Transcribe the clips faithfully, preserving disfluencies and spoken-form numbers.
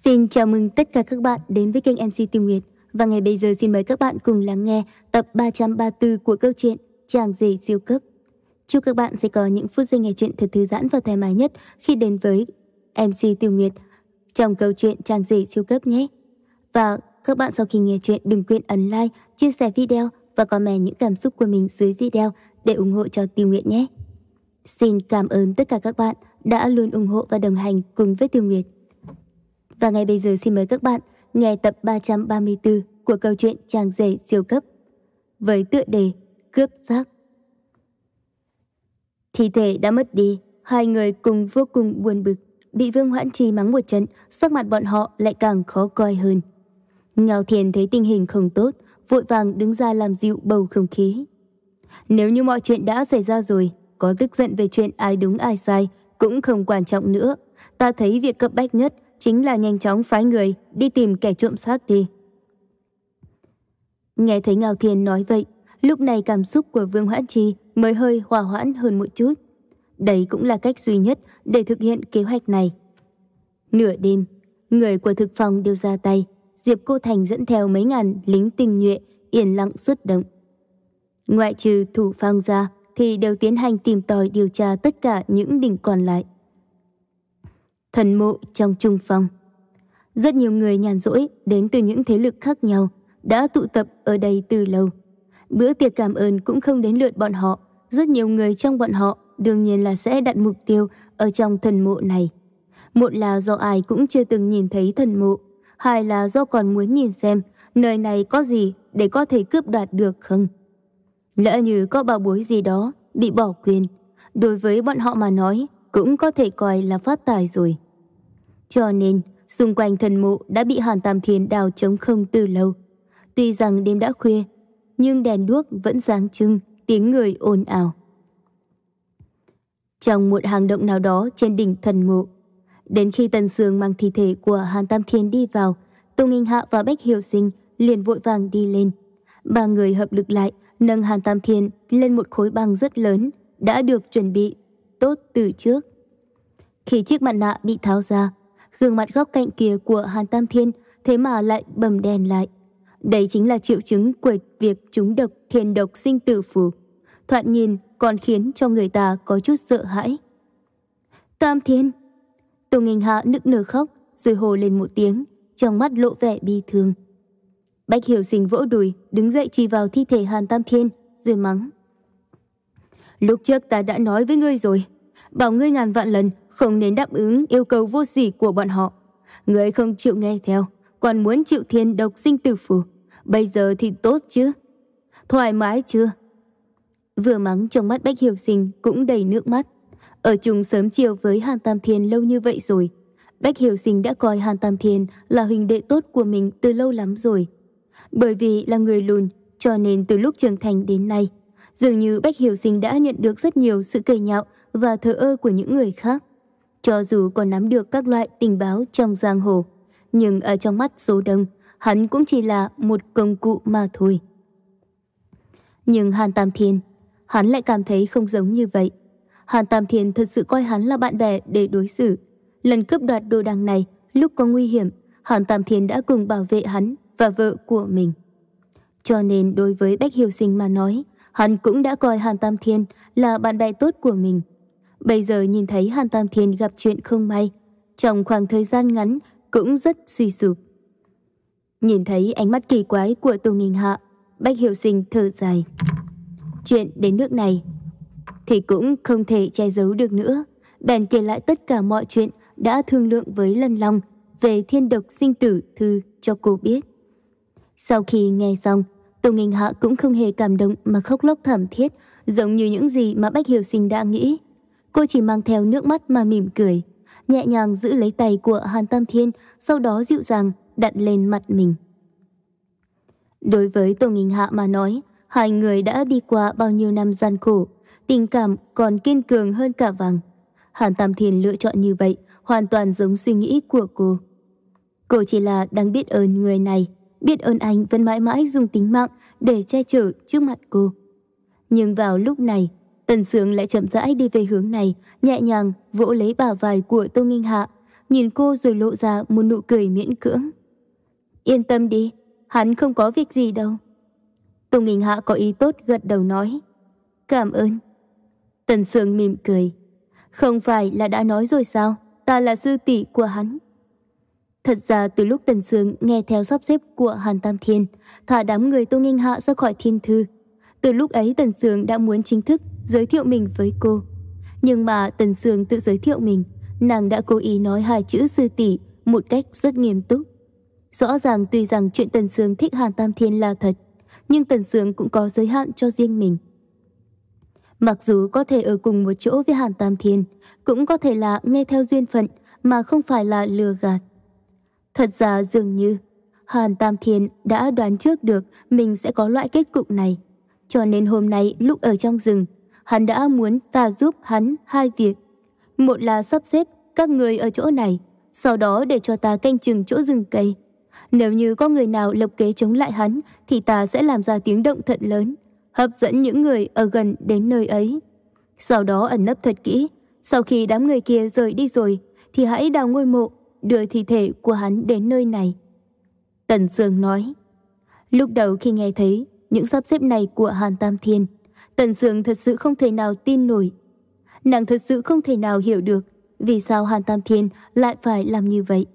Xin chào mừng tất cả các bạn đến với kênh em xê Tiêu Nguyệt. Và ngày bây giờ xin mời các bạn cùng lắng nghe tập ba trăm ba mươi tư của câu chuyện Chàng rể siêu cấp. Chúc các bạn sẽ có những phút giây nghe chuyện thật thư giãn và thoải mái nhất khi đến với em xê Tiêu Nguyệt trong câu chuyện Chàng rể siêu cấp nhé. Và các bạn sau khi nghe chuyện đừng quên ấn like, chia sẻ video và comment những cảm xúc của mình dưới video để ủng hộ cho Tiêu Nguyệt nhé. Xin cảm ơn tất cả các bạn đã luôn ủng hộ và đồng hành cùng với Tiêu Nguyệt. Và ngay bây giờ xin mời các bạn nghe tập ba trăm ba mươi tư của câu chuyện Chàng rể siêu cấp với tựa đề Cướp xác. Thi thể đã mất đi, hai người cùng vô cùng buồn bực, bị Vương Hoãn Trì mắng một trận, sắc mặt bọn họ lại càng khó coi hơn. Ngao Thiền thấy tình hình không tốt, vội vàng đứng ra làm dịu bầu không khí. Nếu như mọi chuyện đã xảy ra rồi, có tức giận về chuyện ai đúng ai sai cũng không quan trọng nữa. Ta thấy việc cấp bách nhất chính là nhanh chóng phái người đi tìm kẻ trộm xác đi. Nghe thấy Ngao Thiên nói vậy, lúc này cảm xúc của Vương Hoãn Trì mới hơi hòa hoãn hơn một chút. Đây cũng là cách duy nhất để thực hiện kế hoạch này. Nửa đêm, người của thực phòng đều ra tay. Diệp Cô Thành dẫn theo mấy ngàn lính tinh nhuệ yên lặng xuất động. Ngoại trừ Thủ Phong ra thì đều tiến hành tìm tòi điều tra tất cả những đỉnh còn lại. Thần mộ trong trung phong. Rất nhiều người nhàn rỗi đến từ những thế lực khác nhau đã tụ tập ở đây từ lâu. Bữa tiệc cảm ơn cũng không đến lượt bọn họ. Rất nhiều người trong bọn họ đương nhiên là sẽ đặt mục tiêu ở trong thần mộ này. Một là do ai cũng chưa từng nhìn thấy thần mộ, hai là do còn muốn nhìn xem nơi này có gì để có thể cướp đoạt được không. Lỡ như có bảo bối gì đó bị bỏ quên, đối với bọn họ mà nói cũng có thể coi là phát tài rồi. Cho nên xung quanh thần mộ đã bị Hàn Tam Thiên đào trống không từ lâu. Tuy rằng đêm đã khuya, nhưng đèn đuốc vẫn sáng trưng, tiếng người ồn ào. Trong một hang động nào đó trên đỉnh thần mộ, đến khi Tần Sương mang thi thể của Hàn Tam Thiên đi vào, Tô Nghinh Hạ và Bách Hiểu Sinh liền vội vàng đi lên. Ba người hợp lực lại, nâng Hàn Tam Thiên lên một khối băng rất lớn, đã được chuẩn bị tốt từ trước. Khi chiếc mặt nạ bị tháo ra, gương mặt góc cạnh kia của Hàn Tam Thiên thế mà lại bầm đen lại. Đây chính là triệu chứng của việc trúng độc thiên độc sinh tử phù. Thoạt nhìn còn khiến cho người ta có chút sợ hãi. Tam Thiên! Tô Nghinh Hạ nức nở khóc rồi hồ lên một tiếng, trong mắt lộ vẻ bi thương. Bách Hiểu Sinh vỗ đùi, đứng dậy chỉ vào thi thể Hàn Tam Thiên rồi mắng. Lúc trước ta đã nói với ngươi rồi, bảo ngươi ngàn vạn lần không nên đáp ứng yêu cầu vô sỉ của bọn họ. Ngươi không chịu nghe theo, còn muốn chịu thiên độc sinh tử phù. Bây giờ thì tốt chứ? Thoải mái chưa? Vừa mắng trong mắt Bách Hiểu Sinh cũng đầy nước mắt. Ở chung sớm chiều với Hàn Tam Thiên lâu như vậy rồi, Bách Hiểu Sinh đã coi Hàn Tam Thiên là huynh đệ tốt của mình từ lâu lắm rồi. Bởi vì là người lùn, cho nên từ lúc trưởng thành đến nay, dường như Bách Hiểu Sinh đã nhận được rất nhiều sự cười nhạo và thờ ơ của những người khác. Cho dù còn nắm được các loại tình báo trong giang hồ, nhưng ở trong mắt số đông, hắn cũng chỉ là một công cụ mà thôi. Nhưng Hàn Tam Thiên, hắn lại cảm thấy không giống như vậy. Hàn Tam Thiên thật sự coi hắn là bạn bè để đối xử. Lần cướp đoạt đồ đằng này, lúc có nguy hiểm, Hàn Tam Thiên đã cùng bảo vệ hắn và vợ của mình. Cho nên đối với Bách Hiểu Sinh mà nói, hắn cũng đã coi Hàn Tam Thiên là bạn bè tốt của mình. Bây giờ nhìn thấy Hàn Tam Thiên gặp chuyện không may, trong khoảng thời gian ngắn cũng rất suy sụp. Nhìn thấy ánh mắt kỳ quái của Tô Nghinh Hạ, Bách Hiểu Sinh thở dài. Chuyện đến nước này thì cũng không thể che giấu được nữa, bèn kể lại tất cả mọi chuyện đã thương lượng với Lân Long về thiên độc sinh tử thư cho cô biết. Sau khi nghe xong, Tô Nghinh Hạ cũng không hề cảm động mà khóc lóc thảm thiết, giống như những gì mà Bách Hiểu Sinh đã nghĩ. Cô chỉ mang theo nước mắt mà mỉm cười, nhẹ nhàng giữ lấy tay của Hàn Tam Thiên, sau đó dịu dàng đặt lên mặt mình. Đối với Tô Nghinh Hạ mà nói, hai người đã đi qua bao nhiêu năm gian khổ, tình cảm còn kiên cường hơn cả vàng. Hàn Tam Thiên lựa chọn như vậy hoàn toàn giống suy nghĩ của cô. Cô chỉ là đang biết ơn người này, biết ơn anh vẫn mãi mãi dùng tính mạng để che chở trước mặt cô. Nhưng vào lúc này, Tần Sương lại chậm rãi đi về hướng này, nhẹ nhàng vỗ lấy bả vai của Tô Nghinh Hạ, nhìn cô rồi lộ ra một nụ cười miễn cưỡng. Yên tâm đi, hắn không có việc gì đâu. Tô Nghinh Hạ có ý tốt gật đầu nói. Cảm ơn. Tần Sương mỉm cười. Không phải là đã nói rồi sao, ta là sư tỷ của hắn. Thật ra từ lúc Tần Sương nghe theo sắp xếp của Hàn Tam Thiên, thả đám người Tô Nghinh Hạ ra khỏi thiên thư, từ lúc ấy Tần Sương đã muốn chính thức giới thiệu mình với cô. Nhưng mà Tần Sương tự giới thiệu mình, nàng đã cố ý nói hai chữ sư tỷ một cách rất nghiêm túc. Rõ ràng tuy rằng chuyện Tần Sương thích Hàn Tam Thiên là thật, nhưng Tần Sương cũng có giới hạn cho riêng mình. Mặc dù có thể ở cùng một chỗ với Hàn Tam Thiên, cũng có thể là nghe theo duyên phận mà không phải là lừa gạt. Thật ra dường như Hàn Tam Thiên đã đoán trước được mình sẽ có loại kết cục này. Cho nên hôm nay lúc ở trong rừng, hắn đã muốn ta giúp hắn hai việc. Một là sắp xếp các người ở chỗ này, sau đó để cho ta canh chừng chỗ rừng cây. Nếu như có người nào lập kế chống lại hắn, thì ta sẽ làm ra tiếng động thật lớn, hấp dẫn những người ở gần đến nơi ấy. Sau đó ẩn nấp thật kỹ, sau khi đám người kia rời đi rồi, thì hãy đào ngôi mộ, đưa thi thể của hắn đến nơi này. Tần Sương nói. Lúc đầu khi nghe thấy những sắp xếp này của Hàn Tam Thiên, Tần Sương thật sự không thể nào tin nổi. Nàng thật sự không thể nào hiểu được vì sao Hàn Tam Thiên lại phải làm như vậy.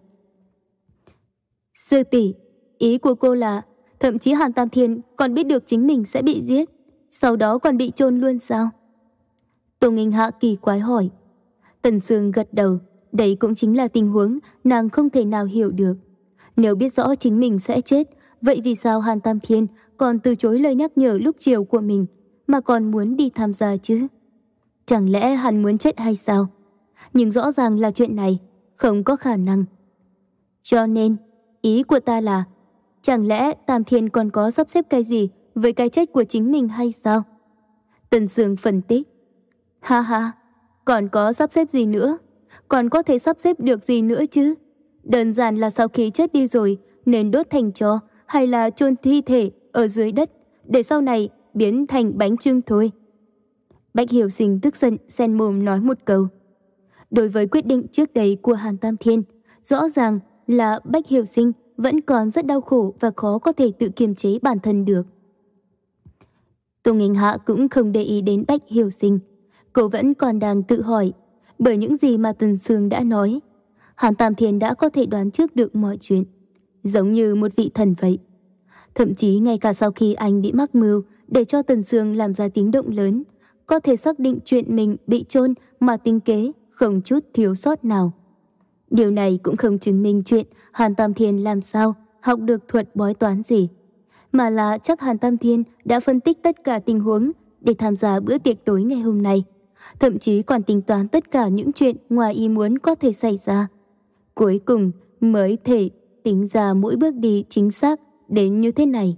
Sư tỷ, ý của cô là thậm chí Hàn Tam Thiên còn biết được chính mình sẽ bị giết, sau đó còn bị chôn luôn sao? Tô Nghinh Hạ kỳ quái hỏi. Tần Sương gật đầu, đấy cũng chính là tình huống nàng không thể nào hiểu được. Nếu biết rõ chính mình sẽ chết, vậy vì sao Hàn Tam Thiên còn từ chối lời nhắc nhở lúc chiều của mình mà còn muốn đi tham gia chứ? Chẳng lẽ hắn muốn chết hay sao? Nhưng rõ ràng là chuyện này không có khả năng. Cho nên, ý của ta là, chẳng lẽ Tam Thiên còn có sắp xếp cái gì với cái chết của chính mình hay sao? Tần Sương phân tích. Ha ha, còn có sắp xếp gì nữa? Còn có thể sắp xếp được gì nữa chứ? Đơn giản là sau khi chết đi rồi nên đốt thành tro hay là chôn thi thể ở dưới đất để sau này biến thành bánh chưng thôi. Bạch Hiểu Sinh tức giận xen mồm nói một câu. Đối với quyết định trước đây của Hàn Tam Thiên, rõ ràng là Bạch Hiểu Sinh vẫn còn rất đau khổ và khó có thể tự kiềm chế bản thân được. Tô Nghinh Hạ cũng không để ý đến Bạch Hiểu Sinh. Cô vẫn còn đang tự hỏi, bởi những gì mà Tần Sương đã nói, Hàn Tam Thiên đã có thể đoán trước được mọi chuyện, giống như một vị thần vậy. Thậm chí ngay cả sau khi anh bị mắc mưu để cho Tần Sương làm ra tiếng động lớn, có thể xác định chuyện mình bị chôn mà tính kế không chút thiếu sót nào. Điều này cũng không chứng minh chuyện Hàn Tam Thiên làm sao học được thuật bói toán gì, mà là chắc Hàn Tam Thiên đã phân tích tất cả tình huống để tham gia bữa tiệc tối ngày hôm nay, thậm chí còn tính toán tất cả những chuyện ngoài ý muốn có thể xảy ra. Cuối cùng mới thể tính ra mỗi bước đi chính xác đến như thế này.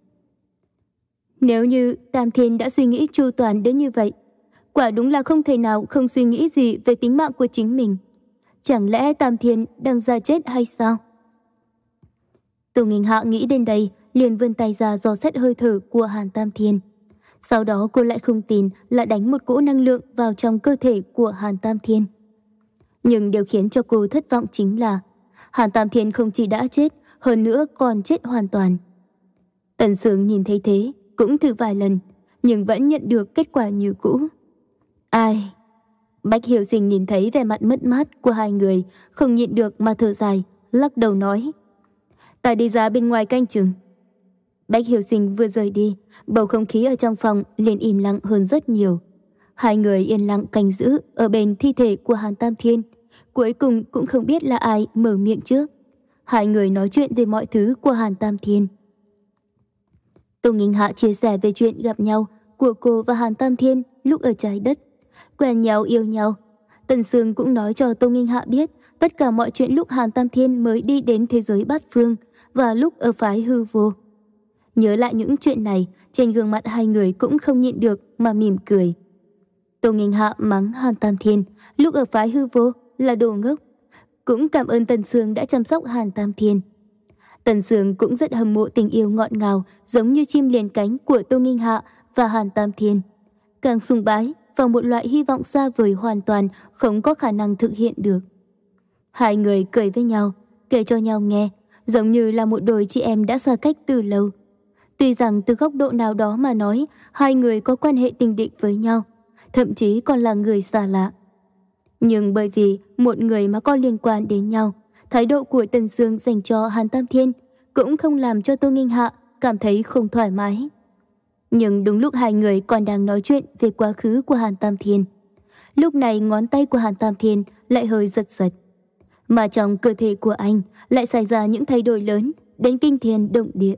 Nếu như Tam Thiên đã suy nghĩ chu toàn đến như vậy, quả đúng là không thể nào không suy nghĩ gì về tính mạng của chính mình. Chẳng lẽ Tam Thiên đang ra chết hay sao? Tô Nghinh Hạ nghĩ đến đây, liền vươn tay ra dò xét hơi thở của Hàn Tam Thiên. Sau đó cô lại không tin lại đánh một cỗ năng lượng vào trong cơ thể của Hàn Tam Thiên. Nhưng điều khiến cho cô thất vọng chính là Hàn Tam Thiên không chỉ đã chết, hơn nữa còn chết hoàn toàn. Tần Sương nhìn thấy thế, cũng thử vài lần, nhưng vẫn nhận được kết quả như cũ. Ai? Bạch Hiểu Sinh nhìn thấy vẻ mặt mất mát của hai người, không nhịn được mà thở dài, lắc đầu nói. Ta đi ra bên ngoài canh chừng. Bạch Hiểu Sinh vừa rời đi, bầu không khí ở trong phòng liền im lặng hơn rất nhiều. Hai người yên lặng canh giữ ở bên thi thể của Hàn Tam Thiên. Cuối cùng cũng không biết là ai mở miệng trước. Hai người nói chuyện về mọi thứ của Hàn Tam Thiên. Tô Nghinh Hạ chia sẻ về chuyện gặp nhau của cô và Hàn Tam Thiên lúc ở trái đất. Quen nhau yêu nhau. Tần Sương cũng nói cho Tô Nghinh Hạ biết tất cả mọi chuyện lúc Hàn Tam Thiên mới đi đến thế giới bát phương và lúc ở phái hư vô. Nhớ lại những chuyện này, trên gương mặt hai người cũng không nhịn được mà mỉm cười. Tô Nghinh Hạ mắng Hàn Tam Thiên lúc ở phái hư vô là đồ ngốc. Cũng cảm ơn Tần Sương đã chăm sóc Hàn Tam Thiên. Tần Sương cũng rất hâm mộ tình yêu ngọt ngào giống như chim liền cánh của Tô Nghinh Hạ và Hàn Tam Thiên. Càng sùng bái vào một loại hy vọng xa vời hoàn toàn không có khả năng thực hiện được. Hai người cười với nhau, kể cho nhau nghe, giống như là một đôi chị em đã xa cách từ lâu. Tuy rằng từ góc độ nào đó mà nói, hai người có quan hệ tình địch với nhau, thậm chí còn là người xa lạ. Nhưng bởi vì một người mà có liên quan đến nhau, thái độ của Tần Dương dành cho Hàn Tam Thiên cũng không làm cho Tô Nghinh Hạ cảm thấy không thoải mái. Nhưng đúng lúc hai người còn đang nói chuyện về quá khứ của Hàn Tam Thiên, lúc này ngón tay của Hàn Tam Thiên lại hơi giật giật. Mà trong cơ thể của anh lại xảy ra những thay đổi lớn đến kinh thiên động địa.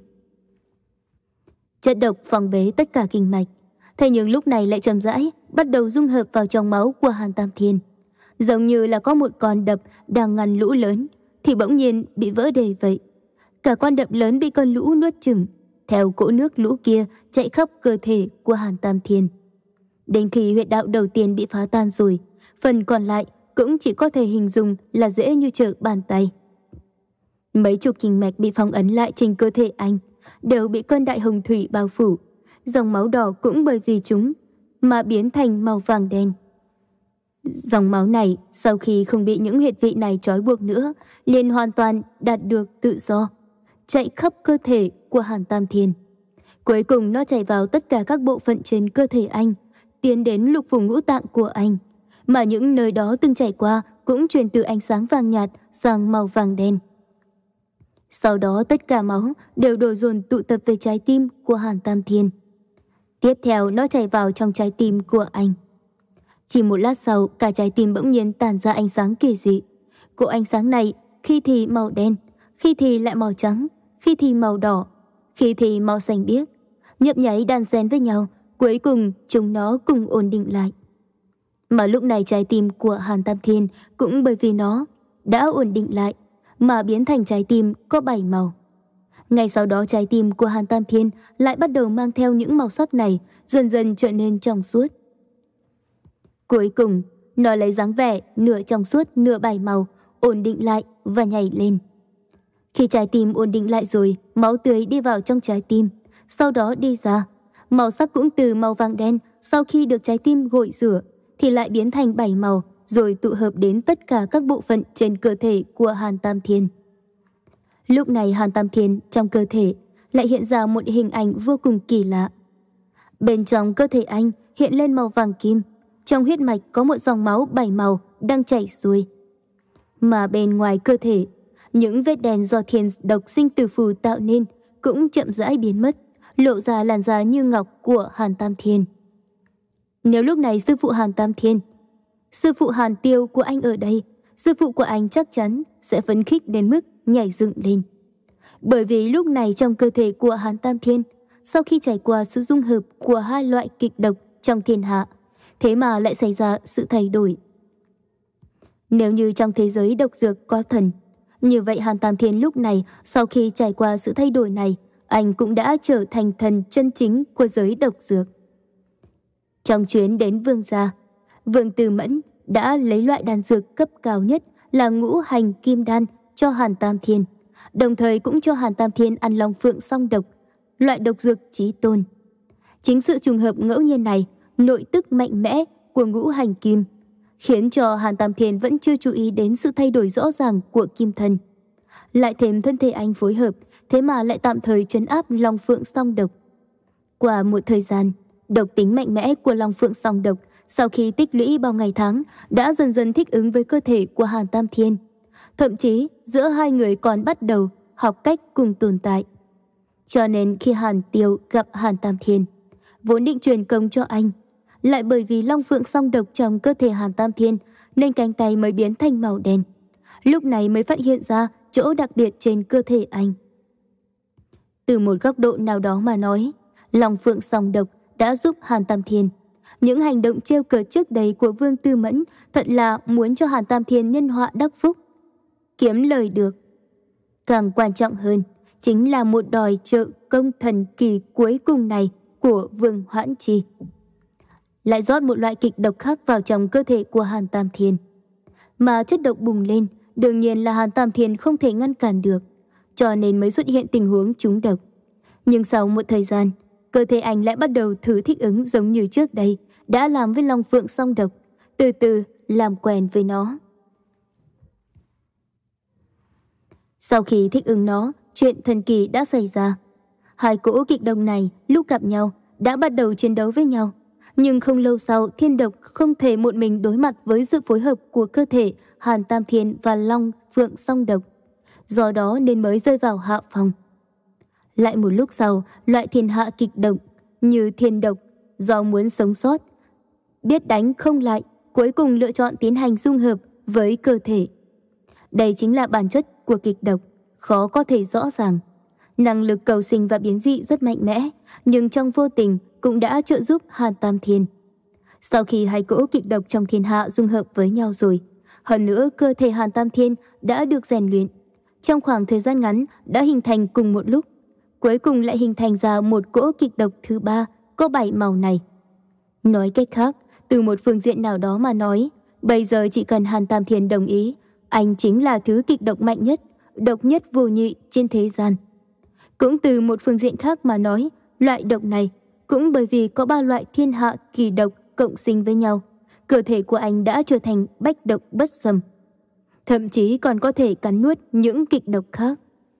Chất độc phong bế tất cả kinh mạch, thế nhưng lúc này lại chậm rãi bắt đầu dung hợp vào trong máu của Hàn Tam Thiên. Giống như là có một con đập đang ngăn lũ lớn thì bỗng nhiên bị vỡ đề vậy. Cả con đập lớn bị con lũ nuốt chửng, theo cỗ nước lũ kia chạy khắp cơ thể của Hàn Tam Thiên. Đến khi huyệt đạo đầu tiên bị phá tan rồi, phần còn lại cũng chỉ có thể hình dung là dễ như trở bàn tay. Mấy chục kinh mạch bị phong ấn lại trên cơ thể anh đều bị cơn đại hồng thủy bao phủ, dòng máu đỏ cũng bởi vì chúng mà biến thành màu vàng đen. Dòng máu này sau khi không bị những huyệt vị này trói buộc nữa, liền hoàn toàn đạt được tự do, chạy khắp cơ thể của Hàn Tam Thiên. Cuối cùng nó chảy vào tất cả các bộ phận trên cơ thể anh, tiến đến lục phủ ngũ tạng của anh, mà những nơi đó từng chảy qua cũng chuyển từ ánh sáng vàng nhạt sang màu vàng đen. Sau đó tất cả máu đều đổ dồn tụ tập về trái tim của Hàn Tam Thiên. Tiếp theo nó chảy vào trong trái tim của anh. Chỉ một lát sau, cả trái tim bỗng nhiên tản ra ánh sáng kỳ dị. Cỗ ánh sáng này khi thì màu đen, khi thì lại màu trắng, khi thì màu đỏ, khi thì màu xanh biếc, nhấp nháy đan xen với nhau, cuối cùng chúng nó cùng ổn định lại. Mà lúc này trái tim của Hàn Tam Thiên cũng bởi vì nó đã ổn định lại mà biến thành trái tim có bảy màu. Ngay sau đó trái tim của Hàn Tam Thiên lại bắt đầu mang theo những màu sắc này, dần dần trở nên trong suốt. Cuối cùng, nó lấy dáng vẻ nửa trong suốt nửa bảy màu, ổn định lại và nhảy lên. Khi trái tim ổn định lại rồi, máu tươi đi vào trong trái tim, sau đó đi ra. Màu sắc cũng từ màu vàng đen, sau khi được trái tim gội rửa, thì lại biến thành bảy màu, rồi tụ hợp đến tất cả các bộ phận trên cơ thể của Hàn Tam Thiên. Lúc này Hàn Tam Thiên trong cơ thể lại hiện ra một hình ảnh vô cùng kỳ lạ. Bên trong cơ thể anh hiện lên màu vàng kim, trong huyết mạch có một dòng máu bảy màu đang chảy xuôi. Mà bên ngoài cơ thể, những vết đen do thiên độc sinh tử phù tạo nên cũng chậm rãi biến mất, lộ ra làn da như ngọc của Hàn Tam Thiên. Nếu lúc này sư phụ Hàn Tam Thiên, sư phụ Hàn Tiêu của anh ở đây, sư phụ của anh chắc chắn sẽ phấn khích đến mức nhảy dựng lên. Bởi vì lúc này trong cơ thể của Hàn Tam Thiên, sau khi trải qua sự dung hợp của hai loại kịch độc trong thiên hạ, thế mà lại xảy ra sự thay đổi. Nếu như trong thế giới độc dược có thần, như vậy Hàn Tam Thiên lúc này sau khi trải qua sự thay đổi này, anh cũng đã trở thành thần chân chính của giới độc dược. Trong chuyến đến Vương gia, Vương Tư Mẫn đã lấy loại đan dược cấp cao nhất là ngũ hành kim đan cho Hàn Tam Thiên, đồng thời cũng cho Hàn Tam Thiên ăn long phượng song độc, loại độc dược chí tôn. Chính sự trùng hợp ngẫu nhiên này, nội tức mạnh mẽ của ngũ hành kim, khiến cho Hàn Tam Thiên vẫn chưa chú ý đến sự thay đổi rõ ràng của kim thân. Lại thêm thân thể anh phối hợp, thế mà lại tạm thời trấn áp long phượng song độc. Qua một thời gian, độc tính mạnh mẽ của long phượng song độc sau khi tích lũy bao ngày tháng đã dần dần thích ứng với cơ thể của Hàn Tam Thiên. Thậm chí giữa hai người còn bắt đầu học cách cùng tồn tại. Cho nên khi Hàn Tiêu gặp Hàn Tam Thiên, vốn định truyền công cho anh, lại bởi vì long phượng song độc trong cơ thể Hàn Tam Thiên nên cánh tay mới biến thành màu đen. Lúc này mới phát hiện ra chỗ đặc biệt trên cơ thể anh. Từ một góc độ nào đó mà nói, long phượng song độc đã giúp Hàn Tam Thiên. Những hành động trêu cợt trước đây của Vương Tư Mẫn thật là muốn cho Hàn Tam Thiên nhân họa đắc phúc, kiếm lời được. Càng quan trọng hơn chính là một đòi trợ công thần kỳ cuối cùng này của Vương Hoãn Chi. Lại rót một loại kịch độc khác vào trong cơ thể của Hàn Tam Thiên. Mà chất độc bùng lên, đương nhiên là Hàn Tam Thiên không thể ngăn cản được, cho nên mới xuất hiện tình huống trúng độc. Nhưng sau một thời gian, cơ thể anh lại bắt đầu thử thích ứng giống như trước đây, đã làm với long phượng song độc, từ từ làm quen với nó. Sau khi thích ứng nó, chuyện thần kỳ đã xảy ra. Hai cỗ kịch độc này lúc gặp nhau đã bắt đầu chiến đấu với nhau. Nhưng không lâu sau, thiên độc không thể một mình đối mặt với sự phối hợp của cơ thể Hàn Tam Thiên và Long Phượng Song Độc. Do đó nên mới rơi vào hạ phòng. Lại một lúc sau, loại thiên hạ kịch độc như thiên độc do muốn sống sót, biết đánh không lại, cuối cùng lựa chọn tiến hành dung hợp với cơ thể. Đây chính là bản chất của kịch độc, khó có thể rõ ràng. Năng lực cầu sinh và biến dị rất mạnh mẽ, nhưng trong vô tình cũng đã trợ giúp Hàn Tam Thiên. Sau khi hai cỗ kịch độc trong thiên hạ dung hợp với nhau rồi, hơn nữa cơ thể Hàn Tam Thiên đã được rèn luyện. Trong khoảng thời gian ngắn đã hình thành cùng một lúc, cuối cùng lại hình thành ra một cỗ kịch độc thứ ba có bảy màu này. Nói cách khác, từ một phương diện nào đó mà nói, bây giờ chỉ cần Hàn Tam Thiên đồng ý, anh chính là thứ kịch độc mạnh nhất, độc nhất vô nhị trên thế gian. Cũng từ một phương diện khác mà nói, loại độc này cũng bởi vì có ba loại thiên hạ kỳ độc cộng sinh với nhau, cơ thể của anh đã trở thành bách độc bất xâm. Thậm chí còn có thể cắn nuốt những kịch độc khác.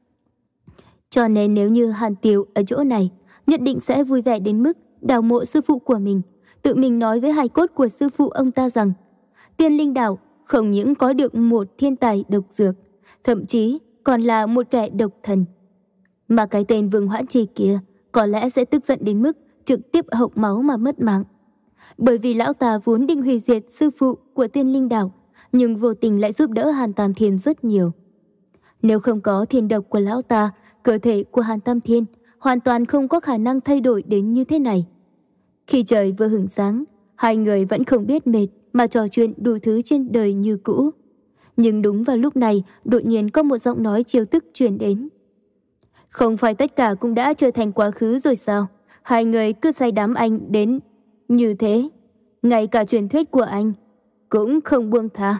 Cho nên nếu như Hàn Tiếu ở chỗ này, nhất định sẽ vui vẻ đến mức đào mộ sư phụ của mình, tự mình nói với hài cốt của sư phụ ông ta rằng Tiên Linh Đảo không những có được một thiên tài độc dược, thậm chí còn là một kẻ độc thần. Mà cái tên Vương Hoãn Trì kia có lẽ sẽ tức giận đến mức trực tiếp hộc máu mà mất mạng. Bởi vì lão ta vốn định hủy diệt sư phụ của Tiên Linh Đảo, nhưng vô tình lại giúp đỡ Hàn Tam Thiên rất nhiều. Nếu không có thiên độc của lão ta, cơ thể của Hàn Tam Thiên hoàn toàn không có khả năng thay đổi đến như thế này. Khi trời vừa hửng sáng, hai người vẫn không biết mệt mà trò chuyện đủ thứ trên đời như cũ. Nhưng đúng vào lúc này, đột nhiên có một giọng nói chiêu tức truyền đến. Không phải tất cả cũng đã trở thành quá khứ rồi sao? Hai người cứ say đắm anh đến như thế. Ngay cả truyền thuyết của anh cũng không buông tha.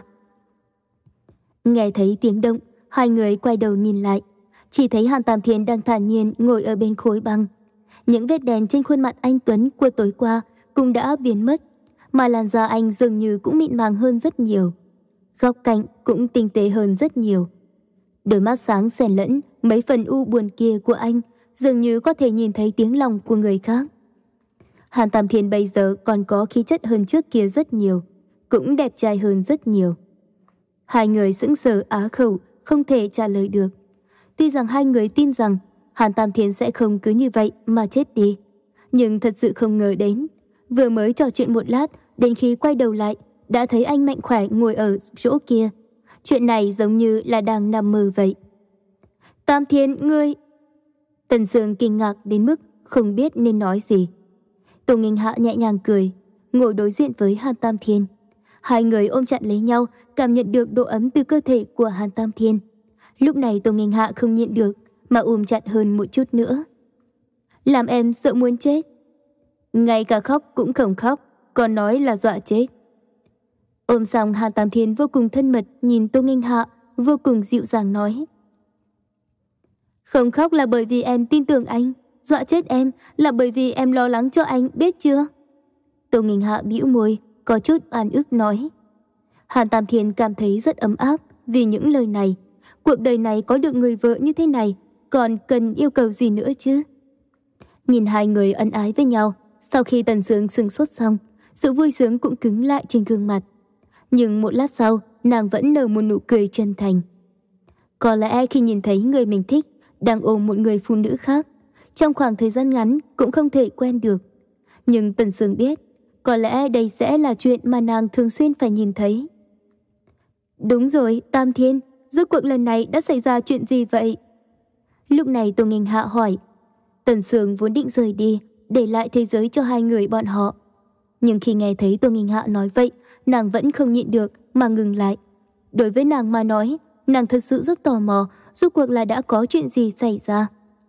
Nghe thấy tiếng động, hai người quay đầu nhìn lại. Chỉ thấy Hàn Tam Thiên đang thản nhiên ngồi ở bên khối băng. Những vết đèn trên khuôn mặt anh tuấn của tối qua cũng đã biến mất, mà làn da anh dường như cũng mịn màng hơn rất nhiều. Góc cạnh cũng tinh tế hơn rất nhiều. Đôi mắt sáng xen lẫn mấy phần u buồn kia của anh, dường như có thể nhìn thấy tiếng lòng của người khác. Hàn Tam Thiên bây giờ còn có khí chất hơn trước kia rất nhiều, cũng đẹp trai hơn rất nhiều. Hai người sững sờ á khẩu, không thể trả lời được. Tuy rằng hai người tin rằng Hàn Tam Thiên sẽ không cứ như vậy mà chết đi, nhưng thật sự không ngờ đến. Vừa mới trò chuyện một lát, đến khi quay đầu lại, đã thấy anh mạnh khỏe ngồi ở chỗ kia. Chuyện này giống như là đang nằm mơ vậy. Tam Thiên, ngươi... Tần Sương kinh ngạc đến mức không biết nên nói gì. Tô Nghinh Hạ nhẹ nhàng cười, ngồi đối diện với Hàn Tam Thiên. Hai người ôm chặt lấy nhau, cảm nhận được độ ấm từ cơ thể của Hàn Tam Thiên. Lúc này Tô Nghinh Hạ không nhịn được mà ôm chặt hơn một chút nữa. Làm em sợ muốn chết. Ngay cả khóc cũng không khóc, còn nói là dọa chết. Ôm xong, Hàn Tam Thiên vô cùng thân mật nhìn Tô Nghinh Hạ, vô cùng dịu dàng nói. Không khóc là bởi vì em tin tưởng anh, dọa chết em là bởi vì em lo lắng cho anh, biết chưa? Tô Nghinh Hạ bĩu môi, có chút oan ức nói. Hàn Tam Thiên cảm thấy rất ấm áp vì những lời này. Cuộc đời này có được người vợ như thế này, còn cần yêu cầu gì nữa chứ? Nhìn hai người ân ái với nhau, sau khi Tần Sương sừng sốt xong, sự vui sướng cũng cứng lại trên gương mặt. Nhưng một lát sau, nàng vẫn nở một nụ cười chân thành. Có lẽ khi nhìn thấy người mình thích đang ôm một người phụ nữ khác, trong khoảng thời gian ngắn cũng không thể quen được. Nhưng Tần Sương biết, có lẽ đây sẽ là chuyện mà nàng thường xuyên phải nhìn thấy. Đúng rồi, Tam Thiên, rốt cuộc lần này đã xảy ra chuyện gì vậy? Lúc này Tô Nghinh Hạ hỏi. Tần Sương vốn định rời đi, để lại thế giới cho hai người bọn họ. Nhưng khi nghe thấy Tô Nghinh Hạ nói vậy, nàng vẫn không nhịn được mà ngừng lại. Đối với nàng mà nói, nàng thật sự rất tò mò, rốt cuộc là đã có chuyện gì xảy ra.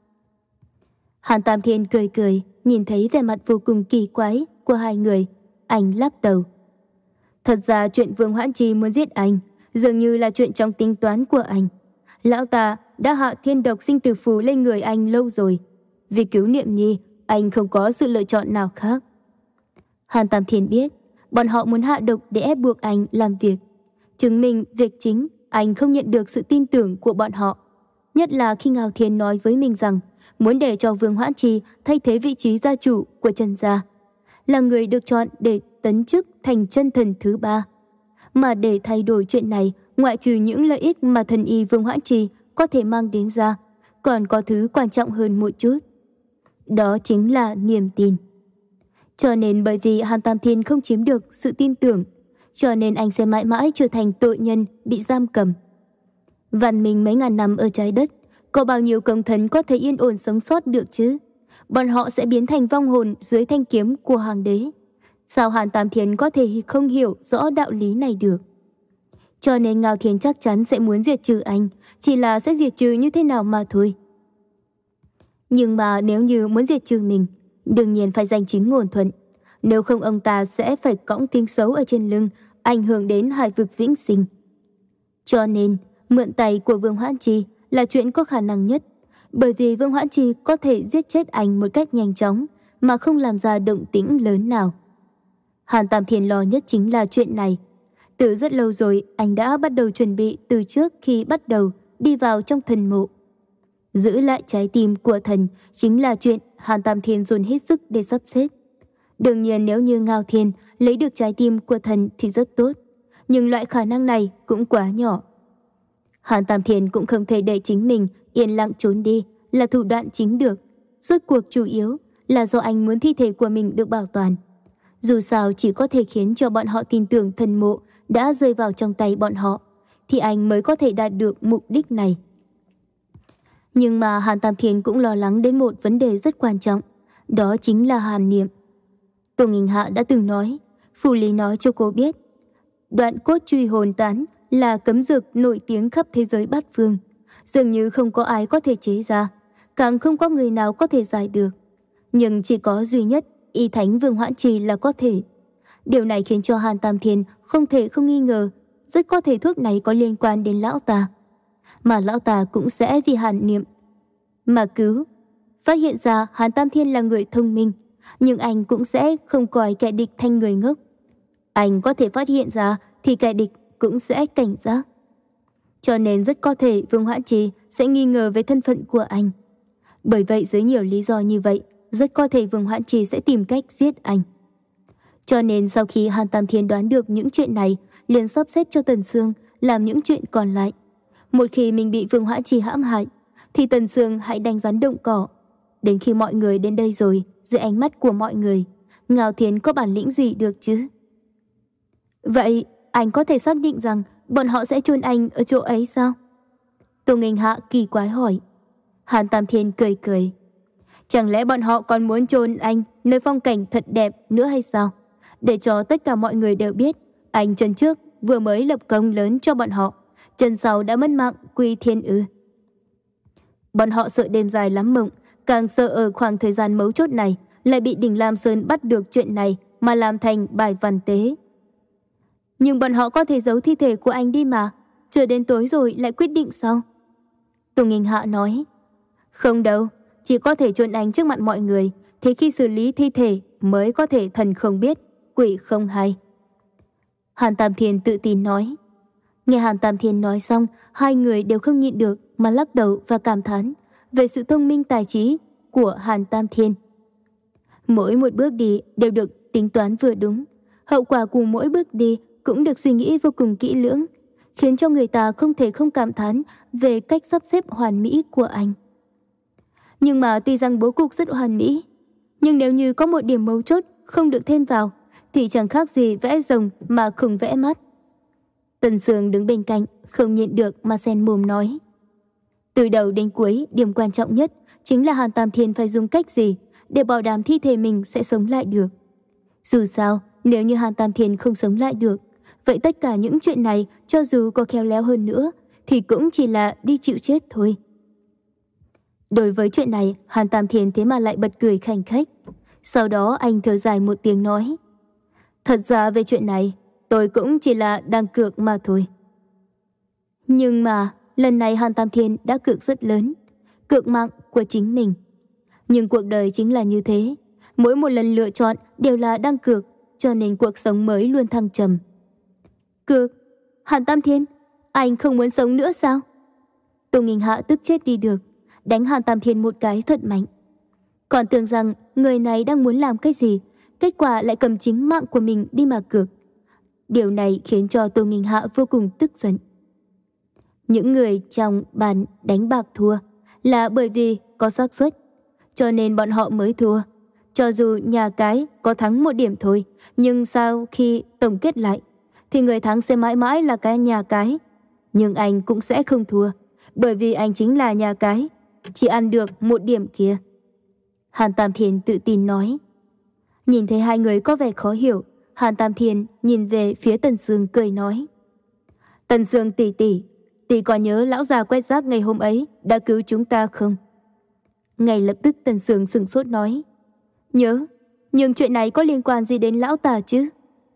Hàn Tam Thiên cười cười, nhìn thấy vẻ mặt vô cùng kỳ quái của hai người, anh lắc đầu. Thật ra chuyện Vương Hoãn Trì muốn giết anh, dường như là chuyện trong tính toán của anh. Lão ta đã hạ thiên độc sinh tử phù lên người anh lâu rồi. Vì cứu Niệm Nhi, anh không có sự lựa chọn nào khác. Hàn Tam Thiên biết, bọn họ muốn hạ độc để ép buộc anh làm việc. Chứng minh việc chính, anh không nhận được sự tin tưởng của bọn họ. nhất là khi Ngao Thiên nói với mình rằng muốn để cho Vương Hoãn Trì thay thế vị trí gia chủ của Trần gia, là người được chọn để tấn chức thành chân thần thứ ba. Mà để thay đổi chuyện này, ngoại trừ những lợi ích mà thần y Vương Hoãn Trì có thể mang đến ra, còn có thứ quan trọng hơn một chút. Đó chính là niềm tin. Cho nên bởi vì Hàn Tam Thiên không chiếm được sự tin tưởng, cho nên anh sẽ mãi mãi trở thành tội nhân bị giam cầm. Văn minh mấy ngàn năm ở trái đất, có bao nhiêu công thần có thể yên ổn sống sót được chứ? Bọn họ sẽ biến thành vong hồn dưới thanh kiếm của hoàng đế. Sao Hàn Tam Thiên có thể không hiểu rõ đạo lý này được? Cho nên Ngao Thiên chắc chắn sẽ muốn diệt trừ anh, chỉ là sẽ diệt trừ như thế nào mà thôi. Nhưng mà nếu như muốn diệt trừ mình, đương nhiên phải giành chính ngôn thuận. Nếu không ông ta sẽ phải cõng tiếng xấu ở trên lưng, ảnh hưởng đến hải vực vĩnh sinh. Cho nên, mượn tay của Vương Hoãn Trì là chuyện có khả năng nhất, bởi vì Vương Hoãn Trì có thể giết chết anh một cách nhanh chóng mà không làm ra động tĩnh lớn nào. Hàn Tam Thiên lo nhất chính là chuyện này. Từ rất lâu rồi anh đã bắt đầu chuẩn bị từ trước khi bắt đầu đi vào trong thần mộ. Giữ lại trái tim của thần chính là chuyện Hàn Tam Thiên dồn hết sức để sắp xếp. Đương nhiên nếu như Ngao Thiên lấy được trái tim của thần thì rất tốt, nhưng loại khả năng này cũng quá nhỏ. Hàn Tam Thiên cũng không thể để chính mình yên lặng trốn đi là thủ đoạn chính được. Rốt cuộc chủ yếu là do anh muốn thi thể của mình được bảo toàn. Dù sao chỉ có thể khiến cho bọn họ tin tưởng thần mộ đã rơi vào trong tay bọn họ, thì anh mới có thể đạt được mục đích này. Nhưng mà Hàn Tam Thiên cũng lo lắng đến một vấn đề rất quan trọng, đó chính là hàn niệm. Tô Nghinh Hạ đã từng nói, Phù Lý nói cho cô biết, đoạn cốt truy hồn tán là cấm dược nổi tiếng khắp thế giới bát phương, dường như không có ai có thể chế ra, càng không có người nào có thể giải được. Nhưng chỉ có duy nhất Y Thánh Vương Hoãn Trì là có thể. Điều này khiến cho Hàn Tam Thiên không thể không nghi ngờ, rất có thể thuốc này có liên quan đến lão ta. Mà lão ta cũng sẽ vì hàn niệm mà cứu. Phát hiện ra Hàn Tam Thiên là người thông minh, nhưng anh cũng sẽ không coi kẻ địch thành người ngốc. Anh có thể phát hiện ra thì kẻ địch cũng sẽ cảnh giác. Cho nên rất có thể Vương Hoãn Trì sẽ nghi ngờ về thân phận của anh. Bởi vậy dưới nhiều lý do như vậy, rất có thể Vương Hoãn Trì sẽ tìm cách giết anh. Cho nên sau khi Hàn Tam Thiên đoán được những chuyện này, liền sắp xếp cho Tần Sương làm những chuyện còn lại. Một khi mình bị Vương Hoãn Trì hãm hại, thì Tần Sương hãy đánh rắn động cỏ. Đến khi mọi người đến đây rồi, dưới ánh mắt của mọi người, Ngao Thiên có bản lĩnh gì được chứ? Vậy anh có thể xác định rằng bọn họ sẽ chôn anh ở chỗ ấy sao? Tô Nghinh Hạ kỳ quái hỏi. Hàn Tam Thiên cười cười. Chẳng lẽ bọn họ còn muốn chôn anh nơi phong cảnh thật đẹp nữa hay sao? Để cho tất cả mọi người đều biết, anh chân trước vừa mới lập công lớn cho bọn họ, chân sau đã mất mạng quy thiên ư. Bọn họ sợ đêm dài lắm mộng, càng sợ ở khoảng thời gian mấu chốt này lại bị Đình Lam Sơn bắt được chuyện này mà làm thành bài văn tế. Nhưng bọn họ có thể giấu thi thể của anh đi mà, chờ đến tối rồi lại quyết định sao? Tô Nghinh Hạ nói. Không đâu, chỉ có thể chôn anh trước mặt mọi người, thì khi xử lý thi thể mới có thể thần không biết, quỷ không hay. Hàn Tam Thiên tự tin nói. Nghe Hàn Tam Thiên nói xong, hai người đều không nhịn được mà lắc đầu và cảm thán về sự thông minh tài trí của Hàn Tam Thiên. Mỗi một bước đi đều được tính toán vừa đúng, hậu quả của mỗi bước đi cũng được suy nghĩ vô cùng kỹ lưỡng, khiến cho người ta không thể không cảm thán về cách sắp xếp hoàn mỹ của anh. Nhưng mà tuy rằng bố cục rất hoàn mỹ, nhưng nếu như có một điểm mấu chốt không được thêm vào, thì chẳng khác gì vẽ rồng mà không vẽ mắt. Tần Sương đứng bên cạnh, không nhịn được mà xen mồm nói. Từ đầu đến cuối, điểm quan trọng nhất chính là Hàn Tam Thiên phải dùng cách gì để bảo đảm thi thể mình sẽ sống lại được. Dù sao, nếu như Hàn Tam Thiên không sống lại được, vậy tất cả những chuyện này, cho dù có khéo léo hơn nữa, thì cũng chỉ là đi chịu chết thôi. Đối với chuyện này, Hàn Tam Thiên thế mà lại bật cười khanh khách. Sau đó anh thở dài một tiếng nói. Thật ra về chuyện này, tôi cũng chỉ là đang cược mà thôi. Nhưng mà, lần này Hàn Tam Thiên đã cược rất lớn, cược mạng của chính mình. Nhưng cuộc đời chính là như thế, mỗi một lần lựa chọn đều là đang cược, cho nên cuộc sống mới luôn thăng trầm. Cược? Hàn Tam Thiên, anh không muốn sống nữa sao? Tô Nghinh Hạ tức chết đi được, đánh Hàn Tam Thiên một cái thật mạnh. Còn tưởng rằng người này đang muốn làm cái gì, kết quả lại cầm chính mạng của mình đi mà cược. Điều này khiến cho Tô Nghinh Hạ vô cùng tức giận. Những người trong bàn đánh bạc thua là bởi vì có xác suất, cho nên bọn họ mới thua. Cho dù nhà cái có thắng một điểm thôi, nhưng sau khi tổng kết lại, thì người thắng sẽ mãi mãi là cái nhà cái. Nhưng anh cũng sẽ không thua, bởi vì anh chính là nhà cái, chỉ ăn được một điểm kia. Hàn Tam Thiên tự tin nói. Nhìn thấy hai người có vẻ khó hiểu, Hàn Tam Thiên nhìn về phía Tần Sương cười nói. Tần Sương tỷ tỷ, tỷ còn nhớ lão già quét rác ngày hôm ấy đã cứu chúng ta không? Ngay lập tức Tần Sương sửng sốt nói. Nhớ, nhưng chuyện này có liên quan gì đến lão ta chứ?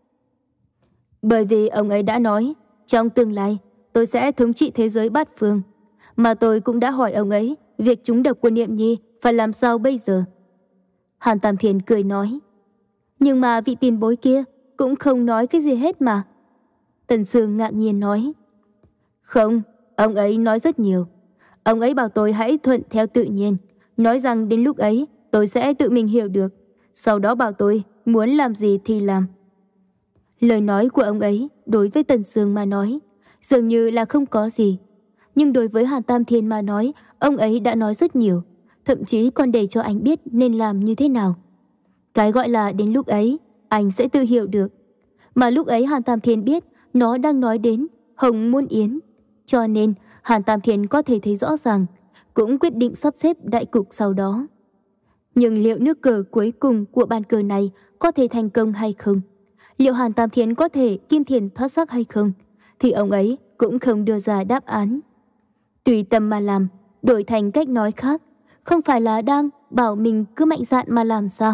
Bởi vì ông ấy đã nói, trong tương lai tôi sẽ thống trị thế giới bát phương. Mà tôi cũng đã hỏi ông ấy, việc trúng độc của Niệm Nhi phải làm sao bây giờ? Hàn Tam Thiên cười nói. Nhưng mà vị tiền bối kia cũng không nói cái gì hết mà. Tần Sương ngạc nhiên nói. Không, ông ấy nói rất nhiều. Ông ấy bảo tôi hãy thuận theo tự nhiên, nói rằng đến lúc ấy tôi sẽ tự mình hiểu được. Sau đó bảo tôi muốn làm gì thì làm. Lời nói của ông ấy đối với Tần Sương mà nói dường như là không có gì. Nhưng đối với Hàn Tam Thiên mà nói, ông ấy đã nói rất nhiều, thậm chí còn để cho anh biết nên làm như thế nào. Cái gọi là đến lúc ấy, anh sẽ tự hiểu được. Mà lúc ấy Hàn Tam Thiên biết nó đang nói đến Hồng Môn Yến. Cho nên Hàn Tam Thiên có thể thấy rõ ràng, cũng quyết định sắp xếp đại cục sau đó. Nhưng liệu nước cờ cuối cùng của bàn cờ này có thể thành công hay không? Liệu Hàn Tam Thiên có thể kim thiền thoát xác hay không? Thì ông ấy cũng không đưa ra đáp án. Tùy tâm mà làm, đổi thành cách nói khác, không phải là đang bảo mình cứ mạnh dạn mà làm sao?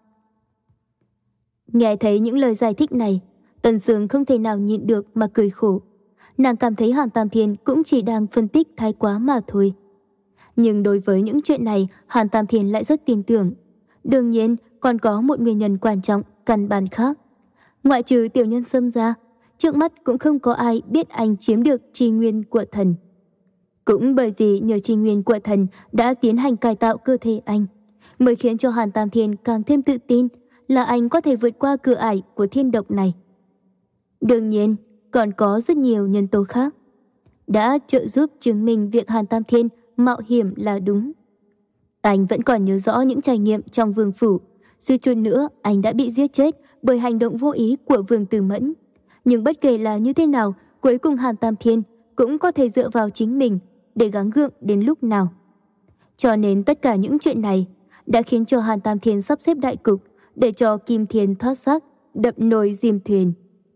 Nghe thấy những lời giải thích này, Tần Sương không thể nào nhịn được mà cười khổ. Nàng cảm thấy Hàn Tam Thiên cũng chỉ đang phân tích thái quá mà thôi. Nhưng đối với những chuyện này, Hàn Tam Thiên lại rất tin tưởng. Đương nhiên, còn có một nguyên nhân quan trọng, căn bản khác. Ngoại trừ Tiểu Nhân Sâm ra, trước mắt cũng không có ai biết anh chiếm được tri nguyên của thần. Cũng bởi vì nhờ tri nguyên của thần đã tiến hành cải tạo cơ thể anh, mới khiến cho Hàn Tam Thiên càng thêm tự tin là anh có thể vượt qua cửa ải của thiên độc này. Đương nhiên, còn có rất nhiều nhân tố khác đã trợ giúp chứng minh việc Hàn Tam Thiên mạo hiểm là đúng. Anh vẫn còn nhớ rõ những trải nghiệm trong vương phủ, suýt chút nữa anh đã bị giết chết bởi hành động vô ý của Vương Tử Mẫn. Nhưng bất kể là như thế nào, cuối cùng Hàn Tam Thiên cũng có thể dựa vào chính mình để gắng gượng đến lúc nào. Cho nên tất cả những chuyện này đã khiến cho Hàn Tam Thiên sắp xếp đại cục để cho Kim Thiên thoát xác, đập nồi diêm thuyền.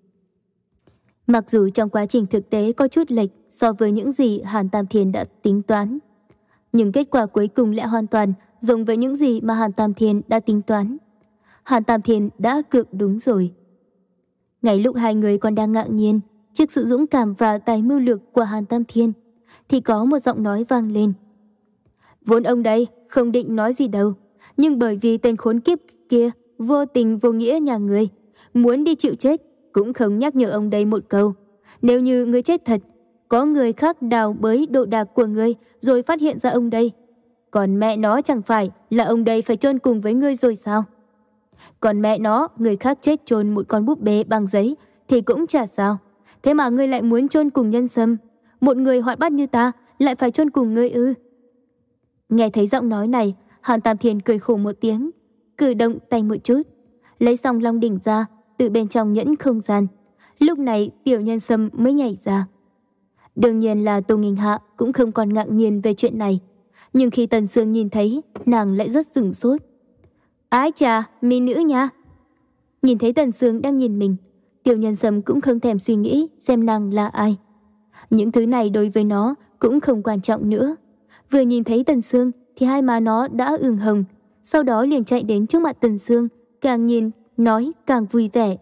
Mặc dù trong quá trình thực tế có chút lệch so với những gì Hàn Tam Thiên đã tính toán, nhưng kết quả cuối cùng lại hoàn toàn giống với những gì mà Hàn Tam Thiên đã tính toán. Hàn Tam Thiên đã cược đúng rồi. Ngay lúc hai người còn đang ngạc nhiên trước sự dũng cảm và tài mưu lược của Hàn Tam Thiên, thì có một giọng nói vang lên. Vốn ông đây không định nói gì đâu, nhưng bởi vì tên khốn kiếp kia vô tình vô nghĩa nhà người, muốn đi chịu chết, cũng không nhắc nhở ông đây một câu. Nếu như người chết thật, có người khác đào bới đồ đạc của ngươi rồi phát hiện ra ông đây, còn mẹ nó chẳng phải là ông đây phải chôn cùng với ngươi rồi sao? Còn mẹ nó, người khác chết chôn một con búp bê bằng giấy thì cũng chả sao. Thế mà ngươi lại muốn chôn cùng Nhân Sâm, một người hoạt bát như ta lại phải chôn cùng ngươi ư? Nghe thấy giọng nói này, Hàn Tam Thiên cười khổ một tiếng, cử động tay một chút, lấy xong long đỉnh ra từ bên trong nhẫn không gian. Lúc này Tiểu Nhân Sâm mới nhảy ra. Đương nhiên là Tô Nghinh Hạ cũng không còn ngạc nhiên về chuyện này, nhưng khi Tần Sương nhìn thấy, nàng lại rất sửng sốt. Ái chà, mỹ nữ nha. Nhìn thấy Tần Sương đang nhìn mình, Tiểu Nhân Sâm cũng không thèm suy nghĩ xem nàng là ai. Những thứ này đối với nó cũng không quan trọng nữa. Vừa nhìn thấy Tần Sương thì hai má nó đã ửng hồng, sau đó liền chạy đến trước mặt Tần Sương, càng nhìn nói càng vui vẻ.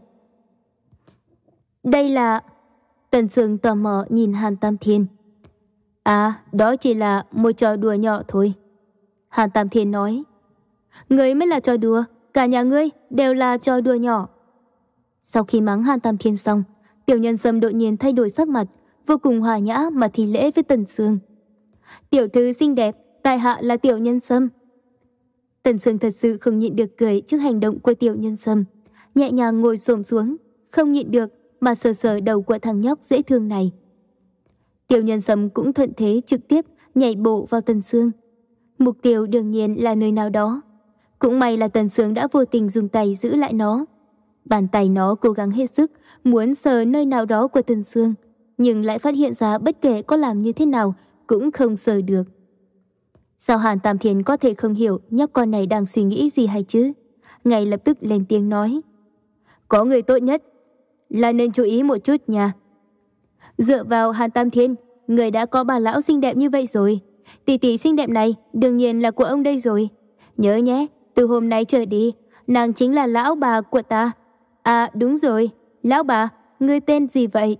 Đây là... Tần Sương tò mò nhìn Hàn Tam Thiên. À, đó chỉ là một trò đùa nhỏ thôi. Hàn Tam Thiên nói. Ngươi mới là trò đùa, cả nhà ngươi đều là trò đùa nhỏ. Sau khi mắng Hàn Tam Thiên xong, Tiểu Nhân Sâm đột nhiên thay đổi sắc mặt, vô cùng hòa nhã mà thi lễ với Tần Sương. Tiểu thư xinh đẹp, tại hạ là Tiểu Nhân Sâm. Tần Sương thật sự không nhịn được cười trước hành động của Tiểu Nhân Sâm, nhẹ nhàng ngồi xổm xuống, không nhịn được mà sờ sờ đầu của thằng nhóc dễ thương này. Tiểu Nhân Sâm cũng thuận thế trực tiếp nhảy bộ vào Tần Sương. Mục tiêu đương nhiên là nơi nào đó. Cũng may là Tần Sương đã vô tình dùng tay giữ lại nó. Bàn tay nó cố gắng hết sức muốn sờ nơi nào đó của Tần Sương, nhưng lại phát hiện ra bất kể có làm như thế nào cũng không sờ được. Sao Hàn Tam Thiên có thể không hiểu nhóc con này đang suy nghĩ gì hay chứ? Ngay lập tức lên tiếng nói. Có người tốt nhất là nên chú ý một chút nha. Dựa vào Hàn Tam Thiên, người đã có bà lão xinh đẹp như vậy rồi. Tỷ tỷ xinh đẹp này đương nhiên là của ông đây rồi. Nhớ nhé, từ hôm nay trở đi, nàng chính là lão bà của ta. À đúng rồi, lão bà, ngươi tên gì vậy?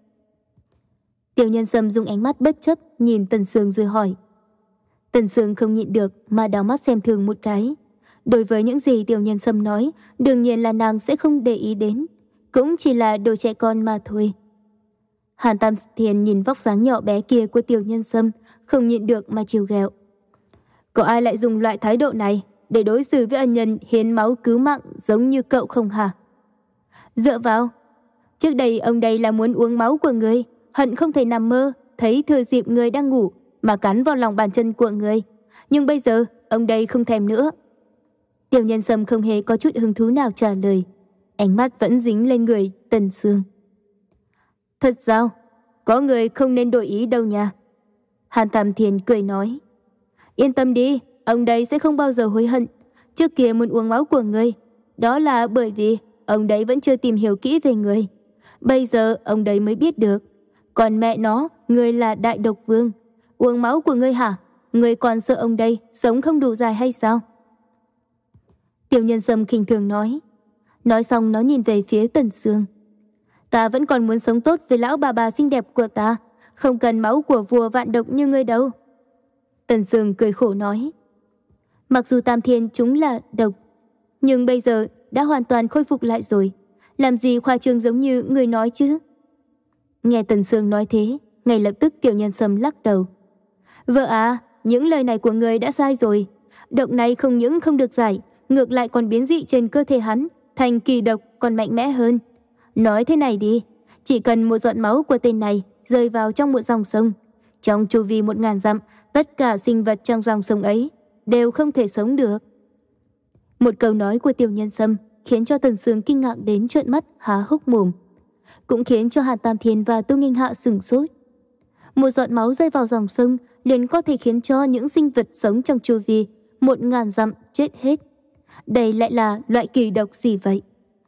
Tiểu Nhân Sâm dùng ánh mắt bất chấp nhìn Tần Sương rồi hỏi. Tần Sương không nhịn được mà đảo mắt xem thường một cái. Đối với những gì Tiểu Nhân Sâm nói, đương nhiên là nàng sẽ không để ý đến, cũng chỉ là đồ trẻ con mà thôi. Hàn Tam Thiên nhìn vóc dáng nhỏ bé kia của Tiểu Nhân Sâm, không nhịn được mà trêu ghẹo. Có ai lại dùng loại thái độ này để đối xử với ân nhân hiến máu cứu mạng giống như cậu không hả? Dựa vào, trước đây ông đây là muốn uống máu của người, hận không thể nằm mơ thấy thừa dịp người đang ngủ mà cắn vào lòng bàn chân của người. Nhưng bây giờ ông đây không thèm nữa. Tiểu Nhân Sâm không hề có chút hứng thú nào trả lời, ánh mắt vẫn dính lên người Tần Sương. Thật sao? Có người không nên đổi ý đâu nha. Hàn Tam Thiên cười nói. Yên tâm đi, ông đây sẽ không bao giờ hối hận. Trước kia muốn uống máu của người, đó là bởi vì ông đấy vẫn chưa tìm hiểu kỹ về người. Bây giờ ông đấy mới biết được. Còn mẹ nó, người là đại độc vương. Uống máu của ngươi hả? Người còn sợ ông đây sống không đủ dài hay sao? Tiểu Nhân Sâm khinh thường nói. Nói xong nó nhìn về phía Tần Sương. Ta vẫn còn muốn sống tốt với lão bà bà xinh đẹp của ta, không cần máu của vua vạn độc như ngươi đâu. Tần Sương cười khổ nói. Mặc dù Tam Thiên chúng là độc, nhưng bây giờ đã hoàn toàn khôi phục lại rồi. Làm gì khoa trương giống như người nói chứ? Nghe Tần Sương nói thế, ngay lập tức Tiểu Nhân Sâm lắc đầu. Vợ à, những lời này của người đã sai rồi. Độc này không những không được giải, ngược lại còn biến dị trên cơ thể hắn thành kỳ độc còn mạnh mẽ hơn. Nói thế này đi, chỉ cần một giọt máu của tên này rơi vào trong một dòng sông, trong chu vi một ngàn dặm, tất cả sinh vật trong dòng sông ấy đều không thể sống được. Một câu nói của Tiểu Nhân Sâm khiến cho Tần Sương kinh ngạc đến trợn mắt há hốc mồm, cũng khiến cho Hàn Tam Thiên và Tô Nghinh Hạ sửng sốt. Một giọt máu rơi vào dòng sông liền có thể khiến cho những sinh vật sống trong chu vi một ngàn dặm chết hết. Đây lại là loại kỳ độc gì vậy?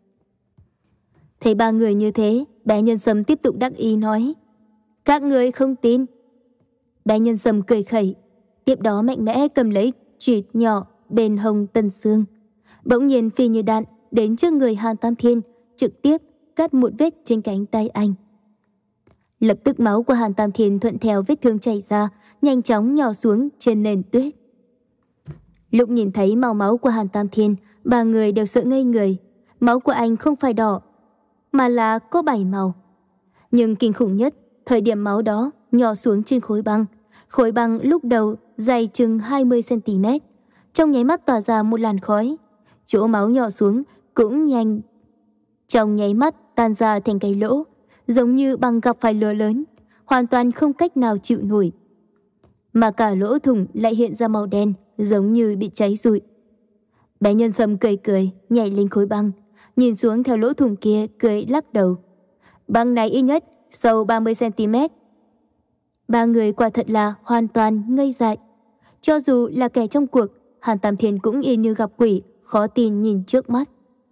Thấy ba người như thế, bé Nhân Sâm tiếp tục đắc ý nói. Các người không tin. Bé Nhân Sâm cười khẩy, tiếp đó mạnh mẽ cầm lấy chùy nhỏ bên hông Tần Sương, bỗng nhiên phi như đạn đến trước người Hàn Tam Thiên, trực tiếp cắt một vết trên cánh tay anh. Lập tức máu của Hàn Tam Thiên thuận theo vết thương chảy ra, nhanh chóng nhỏ xuống trên nền tuyết. Lúc nhìn thấy màu máu của Hàn Tam Thiên, ba người đều sợ ngây người. Máu của anh không phải đỏ, mà là có bảy màu. Nhưng kinh khủng nhất, thời điểm máu đó nhỏ xuống trên khối băng. Khối băng lúc đầu dày chừng hai mươi xăng ti mét, trong nháy mắt tỏa ra một làn khói. Chỗ máu nhỏ xuống cũng nhanh trong nháy mắt tan ra thành cái lỗ, giống như băng gặp phải lửa lớn, hoàn toàn không cách nào chịu nổi. Mà cả lỗ thủng lại hiện ra màu đen, giống như bị cháy rụi. Bé Nhân Sâm cười cười, nhảy lên khối băng, nhìn xuống theo lỗ thủng kia, cười lắc đầu. Băng này ít nhất sâu ba mươi xăng ti mét. Ba người quả thật là hoàn toàn ngây dại. Cho dù là kẻ trong cuộc, Hàn Tam Thiên cũng y như gặp quỷ, khó tin nhìn trước mắt.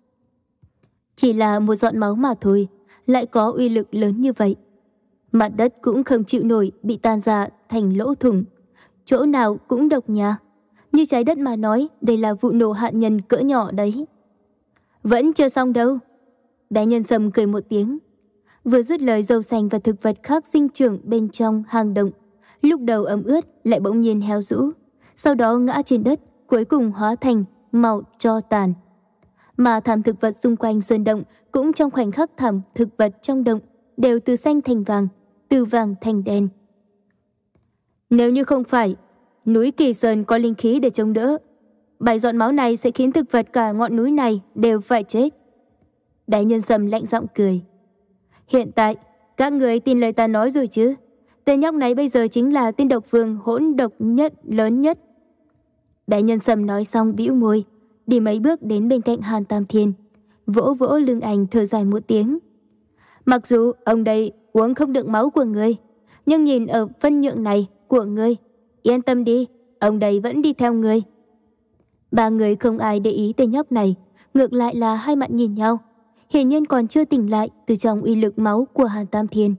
Chỉ là một giọt máu mà thôi, lại có uy lực lớn như vậy. Mặt đất cũng không chịu nổi, bị tan ra thành lỗ thủng. Chỗ nào cũng độc nhà. Như trái đất mà nói, đây là vụ nổ hạt nhân cỡ nhỏ đấy. Vẫn chưa xong đâu. Bé Nhân Sâm cười một tiếng. Vừa dứt lời, dâu xanh và thực vật khác sinh trưởng bên trong hang động, lúc đầu ẩm ướt lại bỗng nhiên héo rũ, sau đó ngã trên đất, cuối cùng hóa thành màu tro tàn. Mà thảm thực vật xung quanh sơn động cũng trong khoảnh khắc thảm thực vật trong động đều từ xanh thành vàng, từ vàng thành đen. Nếu như không phải núi Kỳ Sơn có linh khí để chống đỡ, bảy giọt máu này sẽ khiến thực vật cả ngọn núi này đều phải chết. Đại Nhân Sâm lạnh giọng cười. Hiện tại, các người tin lời ta nói rồi chứ? Tên nhóc này bây giờ chính là tên độc vương hỗn độc nhất lớn nhất. Đại Nhân Sâm nói xong bĩu môi, đi mấy bước đến bên cạnh Hàn Tam Thiên, vỗ vỗ lưng anh thở dài một tiếng. Mặc dù ông đây uống không được máu của ngươi, nhưng nhìn ở phân nhượng này của ngươi, yên tâm đi, ông đây vẫn đi theo ngươi. Ba người không ai để ý tên nhóc này, ngược lại là hai mặt nhìn nhau, hiển nhiên còn chưa tỉnh lại từ trong uy lực máu của Hàn Tam Thiên.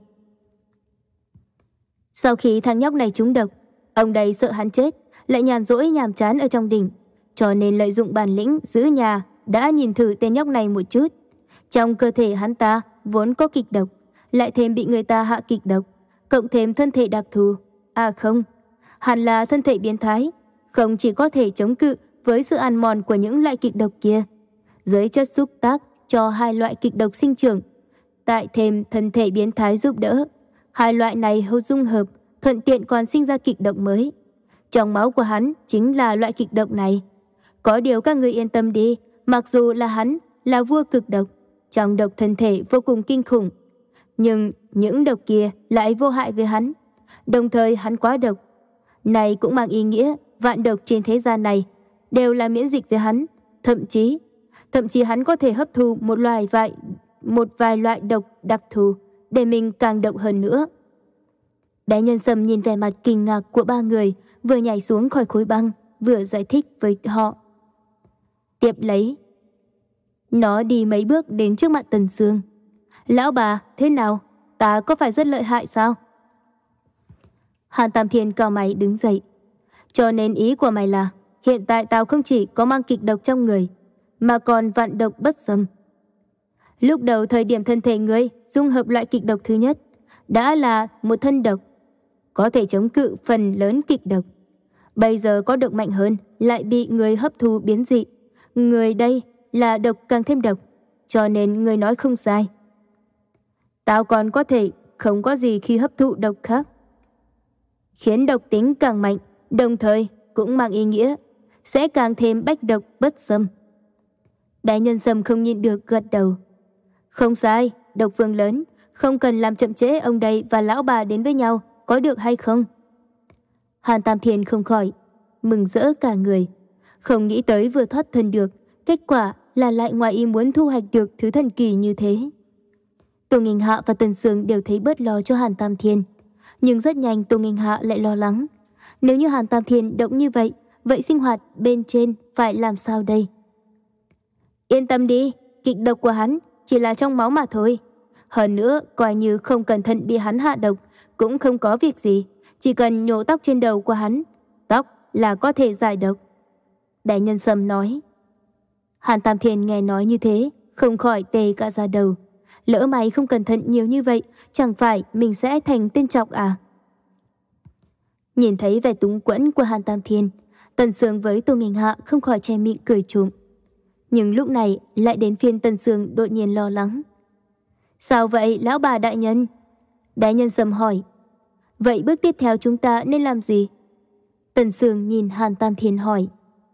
Sau khi thằng nhóc này trúng độc, ông đây sợ hắn chết, lại nhàn rỗi nhàm chán ở trong đỉnh, cho nên lợi dụng bản lĩnh giữ nhà đã nhìn thử tên nhóc này một chút. Trong cơ thể hắn ta vốn có kịch độc, lại thêm bị người ta hạ kịch độc, cộng thêm thân thể đặc thù. À không, hẳn là thân thể biến thái, không chỉ có thể chống cự với sự ăn mòn của những loại kịch độc kia, dưới chất xúc tác cho hai loại kịch độc sinh trưởng, tại thêm thân thể biến thái giúp đỡ, hai loại này hô dung hợp, thuận tiện còn sinh ra kịch độc mới. Trong máu của hắn chính là loại kịch độc này. Có điều các người yên tâm đi, mặc dù là hắn là vua cực độc, trong độc thân thể vô cùng kinh khủng, nhưng những độc kia lại vô hại với hắn. Đồng thời hắn quá độc, này cũng mang ý nghĩa vạn độc trên thế gian này đều là miễn dịch với hắn, thậm chí thậm chí hắn có thể hấp thu một loài vài một vài loại độc đặc thù để mình càng độc hơn nữa. Bé Nhân Sâm nhìn vẻ mặt kinh ngạc của ba người, vừa nhảy xuống khỏi khối băng, vừa giải thích với họ. Tiếp lấy, nó đi mấy bước đến trước mặt Tần Sương. Lão bà, thế nào? Ta có phải rất lợi hại sao? Hàn Tam Thiên cau mày đứng dậy. Cho nên ý của mày là hiện tại tao không chỉ có mang kịch độc trong người, mà còn vạn độc bất xâm. Lúc đầu thời điểm thân thể ngươi dung hợp loại kịch độc thứ nhất đã là một thân độc, có thể chống cự phần lớn kịch độc. Bây giờ có độc mạnh hơn, lại bị người hấp thu biến dị. Người đây là độc càng thêm độc, cho nên người nói không sai. Tao còn có thể không có gì khi hấp thụ độc khác, khiến độc tính càng mạnh, đồng thời cũng mang ý nghĩa sẽ càng thêm bách độc bất xâm. Đại Nhân Sâm không nhịn được gật đầu. Không sai, độc vương lớn, không cần làm chậm trễ ông đây và lão bà đến với nhau, có được hay không? Hàn Tam Thiên không khỏi mừng rỡ cả người, không nghĩ tới vừa thoát thân được, kết quả là lại ngoài ý muốn thu hoạch được thứ thần kỳ như thế. Tô Nghinh Hạ và Tần Sương đều thấy bớt lo cho Hàn Tam Thiên, nhưng rất nhanh Tô Nghinh Hạ lại lo lắng. Nếu như Hàn Tam Thiên động như vậy, vậy sinh hoạt bên trên phải làm sao đây? Yên tâm đi, kịch độc của hắn chỉ là trong máu mà thôi. Hơn nữa, coi như không cẩn thận bị hắn hạ độc, cũng không có việc gì. Chỉ cần nhổ tóc trên đầu của hắn, tóc là có thể giải độc. Đại Nhân Sâm nói. Hàn Tam Thiên nghe nói như thế, không khỏi tê cả da đầu. Lỡ mày không cẩn thận nhiều như vậy, chẳng phải mình sẽ thành tên trọc à? Nhìn thấy vẻ túng quẫn của Hàn Tam Thiên, Tần Sương với Tô Nghinh Hạ không khỏi che miệng cười trộm. Nhưng lúc này lại đến phiên Tần Sương đột nhiên lo lắng. Sao vậy lão bà đại nhân? Đại Nhân Sâm hỏi. Vậy bước tiếp theo chúng ta nên làm gì? Tần Sương nhìn Hàn Tam Thiên hỏi.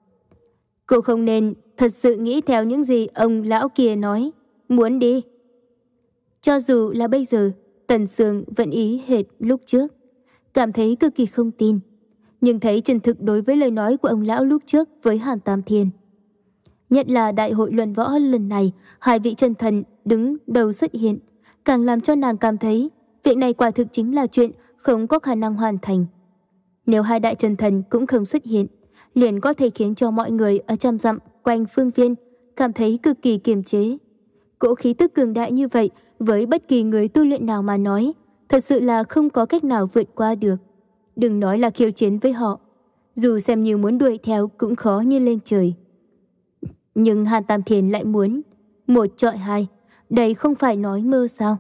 Cô không nên thật sự nghĩ theo những gì ông lão kia nói, muốn đi. Cho dù là bây giờ, Tần Sương vẫn ý hệt lúc trước, cảm thấy cực kỳ không tin, nhưng thấy chân thực đối với lời nói của ông lão lúc trước với Hàn Tam Thiên. Nhất là đại hội luận võ lần này, hai vị chân thần đứng đầu xuất hiện, càng làm cho nàng cảm thấy việc này quả thực chính là chuyện không có khả năng hoàn thành. Nếu hai đại chân thần cũng không xuất hiện, liền có thể khiến cho mọi người ở trăm dặm quanh phương viên cảm thấy cực kỳ kiềm chế. Cỗ khí tức cường đại như vậy với bất kỳ người tu luyện nào mà nói, thật sự là không có cách nào vượt qua được. Đừng nói là khiêu chiến với họ, dù xem như muốn đuổi theo cũng khó như lên trời. Nhưng Hàn Tam Thiên lại muốn một chọi hai, đây không phải nói mơ sao?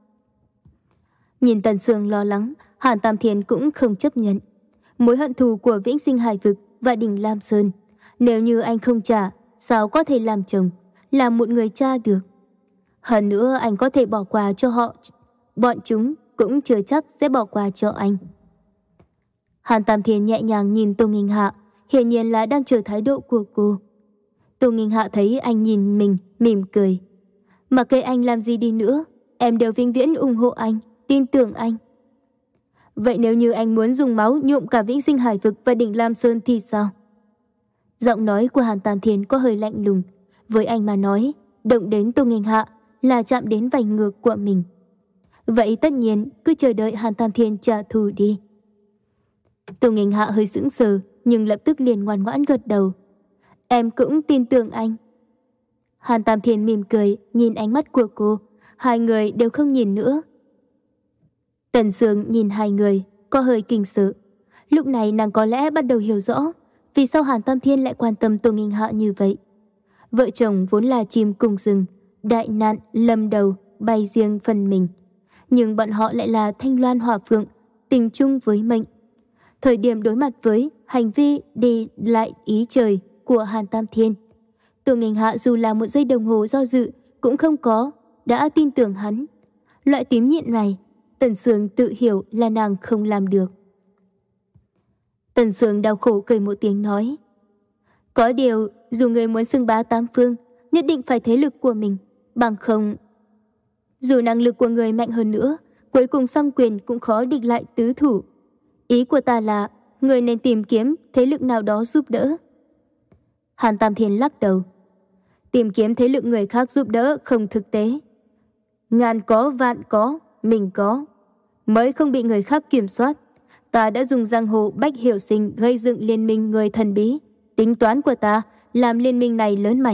Nhìn Tần Sương lo lắng, Hàn Tam Thiên cũng không chấp nhận. Mối hận thù của Vĩnh Sinh Hải Vực và đỉnh Lam Sơn, nếu như anh không trả, sao có thể làm chồng, làm một người cha được? Hơn nữa anh có thể bỏ qua cho họ, bọn chúng cũng chưa chắc sẽ bỏ qua cho anh. Hàn Tam Thiên nhẹ nhàng nhìn Tô Nghinh Hạ, hiển nhiên là đang chờ thái độ của cô. Tô Nghinh Hạ thấy anh nhìn mình, mỉm cười. Mặc kệ anh làm gì đi nữa, em đều vĩnh viễn ủng hộ anh, tin tưởng anh. Vậy nếu như anh muốn dùng máu nhuộm cả Vĩnh Sinh Hải Vực và đỉnh Lam Sơn thì sao? Giọng nói của Hàn Tam Thiên có hơi lạnh lùng. Với anh mà nói, động đến Tô Nghinh Hạ là chạm đến vành ngược của mình. Vậy tất nhiên cứ chờ đợi Hàn Tam Thiên trả thù đi. Tô Nghinh Hạ hơi sững sờ, nhưng lập tức liền ngoan ngoãn gật đầu. Em cũng tin tưởng anh. Hàn Tam Thiên mỉm cười, nhìn ánh mắt của cô. Hai người đều không nhìn nữa. Tần Sương nhìn hai người, có hơi kinh sợ. Lúc này nàng có lẽ bắt đầu hiểu rõ vì sao Hàn Tam Thiên lại quan tâm Tô Nghinh Hạ như vậy. Vợ chồng vốn là chim cùng rừng, đại nạn lâm đầu, bay riêng phần mình. Nhưng bọn họ lại là thanh loan hỏa phượng, tình chung với mệnh. Thời điểm đối mặt với hành vi đi lại ý trời của Hàn Tam Thiên, Tô Nghinh Hạ dù là một giây đồng hồ do dự cũng không có, đã tin tưởng hắn. Loại tín nhiệm này, Tần Sương tự hiểu là nàng không làm được. Tần Sương đau khổ cười một tiếng nói. Có điều, dù người muốn xưng bá tám phương, nhất định phải thế lực của mình, bằng không. Dù năng lực của người mạnh hơn nữa, cuối cùng song quyền cũng khó địch lại tứ thủ. Ý của ta là, người nên tìm kiếm thế lực nào đó giúp đỡ. Hàn Tam Thiên lắc đầu. Tìm kiếm thế lực người khác giúp đỡ không thực tế. Ngàn có vạn có, mình có, mới không bị người khác kiểm soát. Ta đã dùng giang hồ Bách Hiểu Sinh gây dựng liên minh người thần bí. Tính toán của ta làm liên minh này lớn mạnh.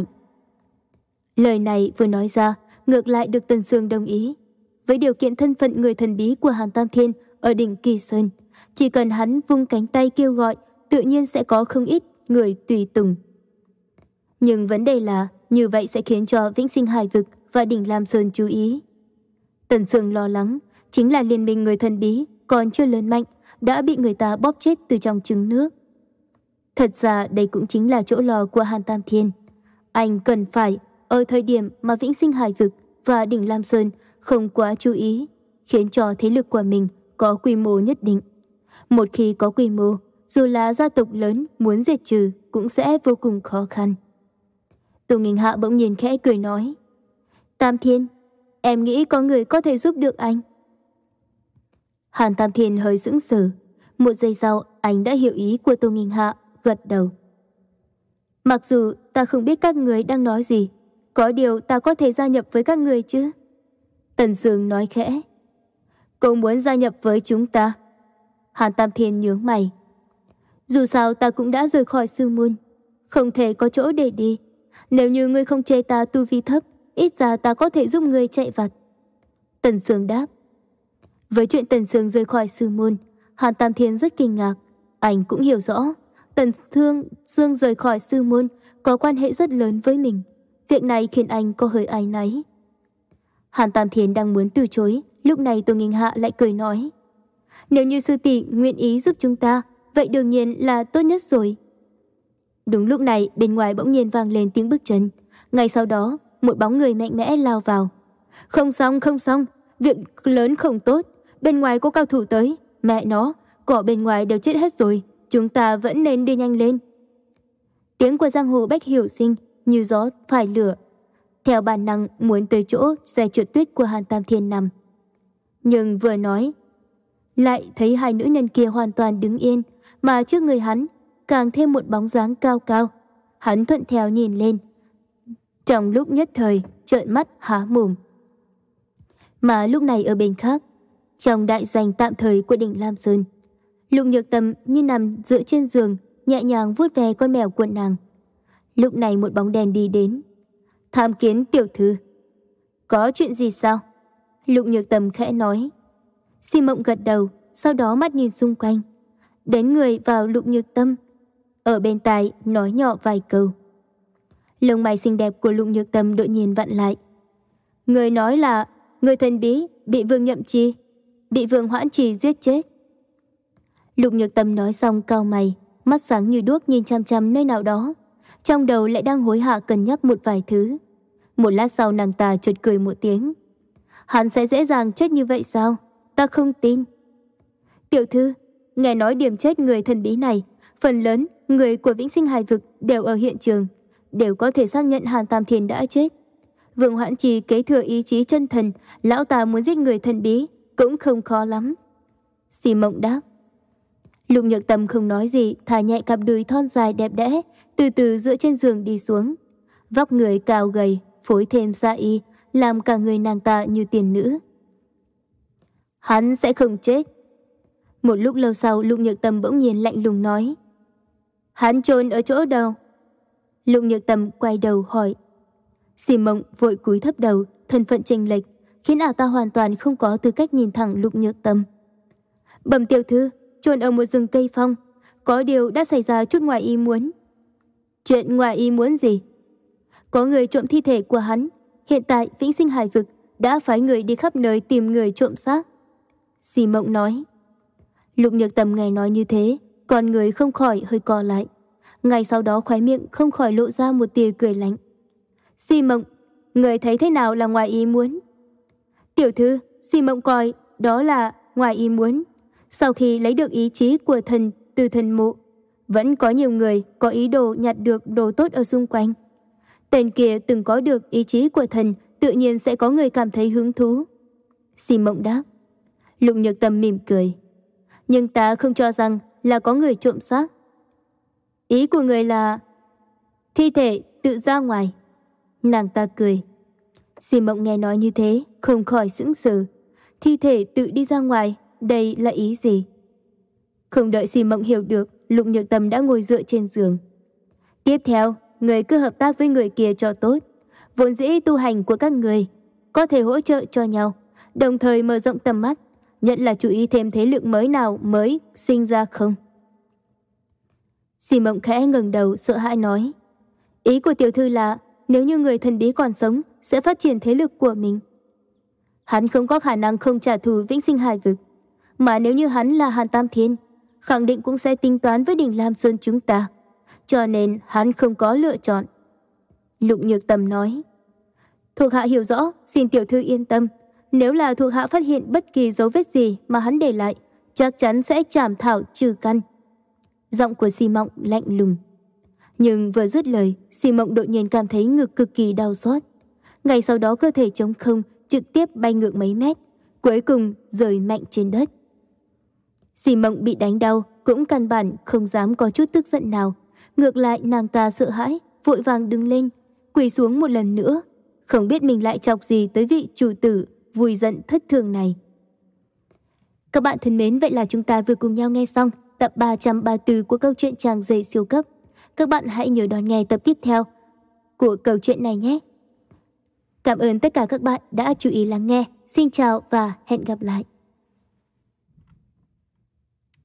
Lời này vừa nói ra, ngược lại được Tần Sương đồng ý. Với điều kiện thân phận người thần bí của Hàn Tam Thiên ở đỉnh Kỳ Sơn, chỉ cần hắn vung cánh tay kêu gọi, tự nhiên sẽ có không ít người tùy tùng. Nhưng vấn đề là, như vậy sẽ khiến cho Vĩnh Sinh Hải Vực và đỉnh Lam Sơn chú ý. Tần Sương lo lắng, chính là liên minh người thần bí còn chưa lớn mạnh, đã bị người ta bóp chết từ trong trứng nước. Thật ra đây cũng chính là chỗ lo của Hàn Tam Thiên. Anh cần phải, ở thời điểm mà Vĩnh Sinh Hải Vực và đỉnh Lam Sơn không quá chú ý, khiến cho thế lực của mình có quy mô nhất định. Một khi có quy mô, dù là gia tộc lớn muốn diệt trừ cũng sẽ vô cùng khó khăn. Tô Nghinh Hạ bỗng nhiên khẽ cười nói. Tam Thiên, em nghĩ có người có thể giúp được anh. Hàn Tam Thiên hơi sững sờ. Một giây sau, anh đã hiểu ý của Tô Nghinh Hạ, gật đầu. Mặc dù ta không biết các người đang nói gì, có điều ta có thể gia nhập với các người chứ? Tần Sương nói khẽ. Cô muốn gia nhập với chúng ta? Hàn Tam Thiên nhướng mày. Dù sao ta cũng đã rời khỏi sư môn, không thể có chỗ để đi. Nếu như ngươi không chê ta tu vi thấp, ít ra ta có thể giúp ngươi chạy vặt. Tần Sương đáp. Với chuyện Tần Sương rời khỏi sư môn, Hàn Tam Thiên rất kinh ngạc. Anh cũng hiểu rõ, Tần Thương Sương rời khỏi sư môn có quan hệ rất lớn với mình. Việc này khiến anh có hơi áy náy. Hàn Tam Thiên đang muốn từ chối, lúc này Tô Nghinh Hạ lại cười nói. Nếu như sư tỷ nguyện ý giúp chúng ta, vậy đương nhiên là tốt nhất rồi. Đúng lúc này, bên ngoài bỗng nhiên vang lên tiếng bước chân. Ngay sau đó, một bóng người mạnh mẽ lao vào. Không xong, không xong, việc lớn không tốt. Bên ngoài có cao thủ tới. Mẹ nó, cỏ bên ngoài đều chết hết rồi. Chúng ta vẫn nên đi nhanh lên. Tiếng của giang hồ Bách Hiểu Sinh như gió phải lửa. Theo bản năng muốn tới chỗ xe trượt tuyết của Hàn Tam Thiên nằm. Nhưng vừa nói, lại thấy hai nữ nhân kia hoàn toàn đứng yên, mà trước người hắn càng thêm một bóng dáng cao cao. Hắn thuận theo nhìn lên. Trong lúc nhất thời, trợn mắt há mồm. Mà lúc này ở bên khác, trong đại doanh tạm thời của đỉnh Lam Sơn, Lục Nhược Tâm như nằm dựa trên giường, nhẹ nhàng vuốt ve con mèo của nàng. Lúc này một bóng đèn đi đến. Tham kiến tiểu thư. Có chuyện gì sao? Lục Nhược Tâm khẽ nói. Si Mộng gật đầu, sau đó mắt nhìn xung quanh. Đến người vào Lục Nhược Tâm, ở bên tai nói nhỏ vài câu. Lông mày xinh đẹp của Lục Nhược Tâm đột nhiên vặn lại. Người nói là người thần bí bị Vương Nhậm Chi, bị Vương Hoãn Trì giết chết. Lục Nhược Tâm nói xong cau mày, mắt sáng như đuốc nhìn chăm chăm nơi nào đó, trong đầu lại đang hối hả cân nhắc một vài thứ. Một lát sau nàng ta chợt cười một tiếng. Hắn sẽ dễ dàng chết như vậy sao? Ta không tin. Tiểu thư, nghe nói điểm chết người thần bí này, phần lớn người của Vĩnh Sinh Hải vực đều ở hiện trường, đều có thể xác nhận Hàn Tam Thiên đã chết. Vương Hoãn Trì kế thừa ý chí chân thần, lão ta muốn giết người thần bí cũng không khó lắm. Xì Mộng đáp. Lục Nhược Tâm không nói gì, thả nhẹ cặp đùi thon dài đẹp đẽ, từ từ dựa trên giường đi xuống. Vóc người cao gầy, phối thêm sa y, làm cả người nàng ta như tiền nữ. Hắn sẽ không chết. Một lúc lâu sau, Lục Nhược Tâm bỗng nhiên lạnh lùng nói. Hắn chôn ở chỗ đâu? Lục Nhược Tâm quay đầu hỏi. Xì Mộng vội cúi thấp đầu, thân phận chênh lệch, khiến ả ta hoàn toàn không có tư cách nhìn thẳng Lục Nhược Tâm. Bẩm tiểu thư, chôn ở một rừng cây phong, có điều đã xảy ra chút ngoài ý muốn. Chuyện ngoài ý muốn gì? Có người trộm thi thể của hắn, hiện tại Vĩnh Sinh Hải vực đã phái người đi khắp nơi tìm người trộm xác. Xì Mộng nói. Lục Nhược Tâm nghe nói như thế, con người không khỏi hơi co lại. Ngay sau đó khóe miệng không khỏi lộ ra một tia cười lạnh. Xì Mộng, người thấy thế nào là ngoài ý muốn? Tiểu thư, Xì Mộng coi đó là ngoài ý muốn. Sau khi lấy được ý chí của thần từ thần mộ, vẫn có nhiều người có ý đồ nhặt được đồ tốt ở xung quanh. Tên kia từng có được ý chí của thần, tự nhiên sẽ có người cảm thấy hứng thú. Xì Mộng đáp. Lục Nhược Tâm mỉm cười. Nhưng ta không cho rằng là có người trộm xác. Ý của người là thi thể tự ra ngoài. Nàng ta cười. Xì Mộng nghe nói như thế, không khỏi sững sờ. Thi thể tự đi ra ngoài, đây là ý gì? Không đợi Xì Mộng hiểu được, Lục Nhược Tâm đã ngồi dựa trên giường. Tiếp theo, người cứ hợp tác với người kia cho tốt. Vốn dĩ tu hành của các người có thể hỗ trợ cho nhau, đồng thời mở rộng tầm mắt, nhất là chú ý thêm thế lực mới nào mới sinh ra không. Xì Mộng khẽ ngẩng đầu sợ hãi nói. Ý của tiểu thư là nếu như người thần bí còn sống sẽ phát triển thế lực của mình. Hắn không có khả năng không trả thù Vĩnh Sinh Hải vực, mà nếu như hắn là Hàn Tam Thiên, khẳng định cũng sẽ tính toán với đỉnh Lam Sơn chúng ta, cho nên hắn không có lựa chọn. Lục Nhược Tâm nói. Thuộc hạ hiểu rõ, xin tiểu thư yên tâm, nếu là thuộc hạ phát hiện bất kỳ dấu vết gì mà hắn để lại, chắc chắn sẽ trảm thảo trừ căn. Giọng của Xì Mộng lạnh lùng. Nhưng vừa dứt lời, Xì Mộng đột nhiên cảm thấy ngực cực kỳ đau xót. Ngay sau đó cơ thể trống không, trực tiếp bay ngược mấy mét, cuối cùng rơi mạnh trên đất. Xì Mộng bị đánh đau, cũng căn bản không dám có chút tức giận nào. Ngược lại nàng ta sợ hãi, vội vàng đứng lên, quỳ xuống một lần nữa. Không biết mình lại chọc gì tới vị chủ tử vui giận thất thường này. Các bạn thân mến, vậy là chúng ta vừa cùng nhau nghe xong tập ba trăm ba mươi tư của câu chuyện Chàng Rể Siêu Cấp. Các bạn hãy nhớ đón nghe tập tiếp theo của câu chuyện này nhé. Cảm ơn tất cả các bạn đã chú ý lắng nghe. Xin chào và hẹn gặp lại.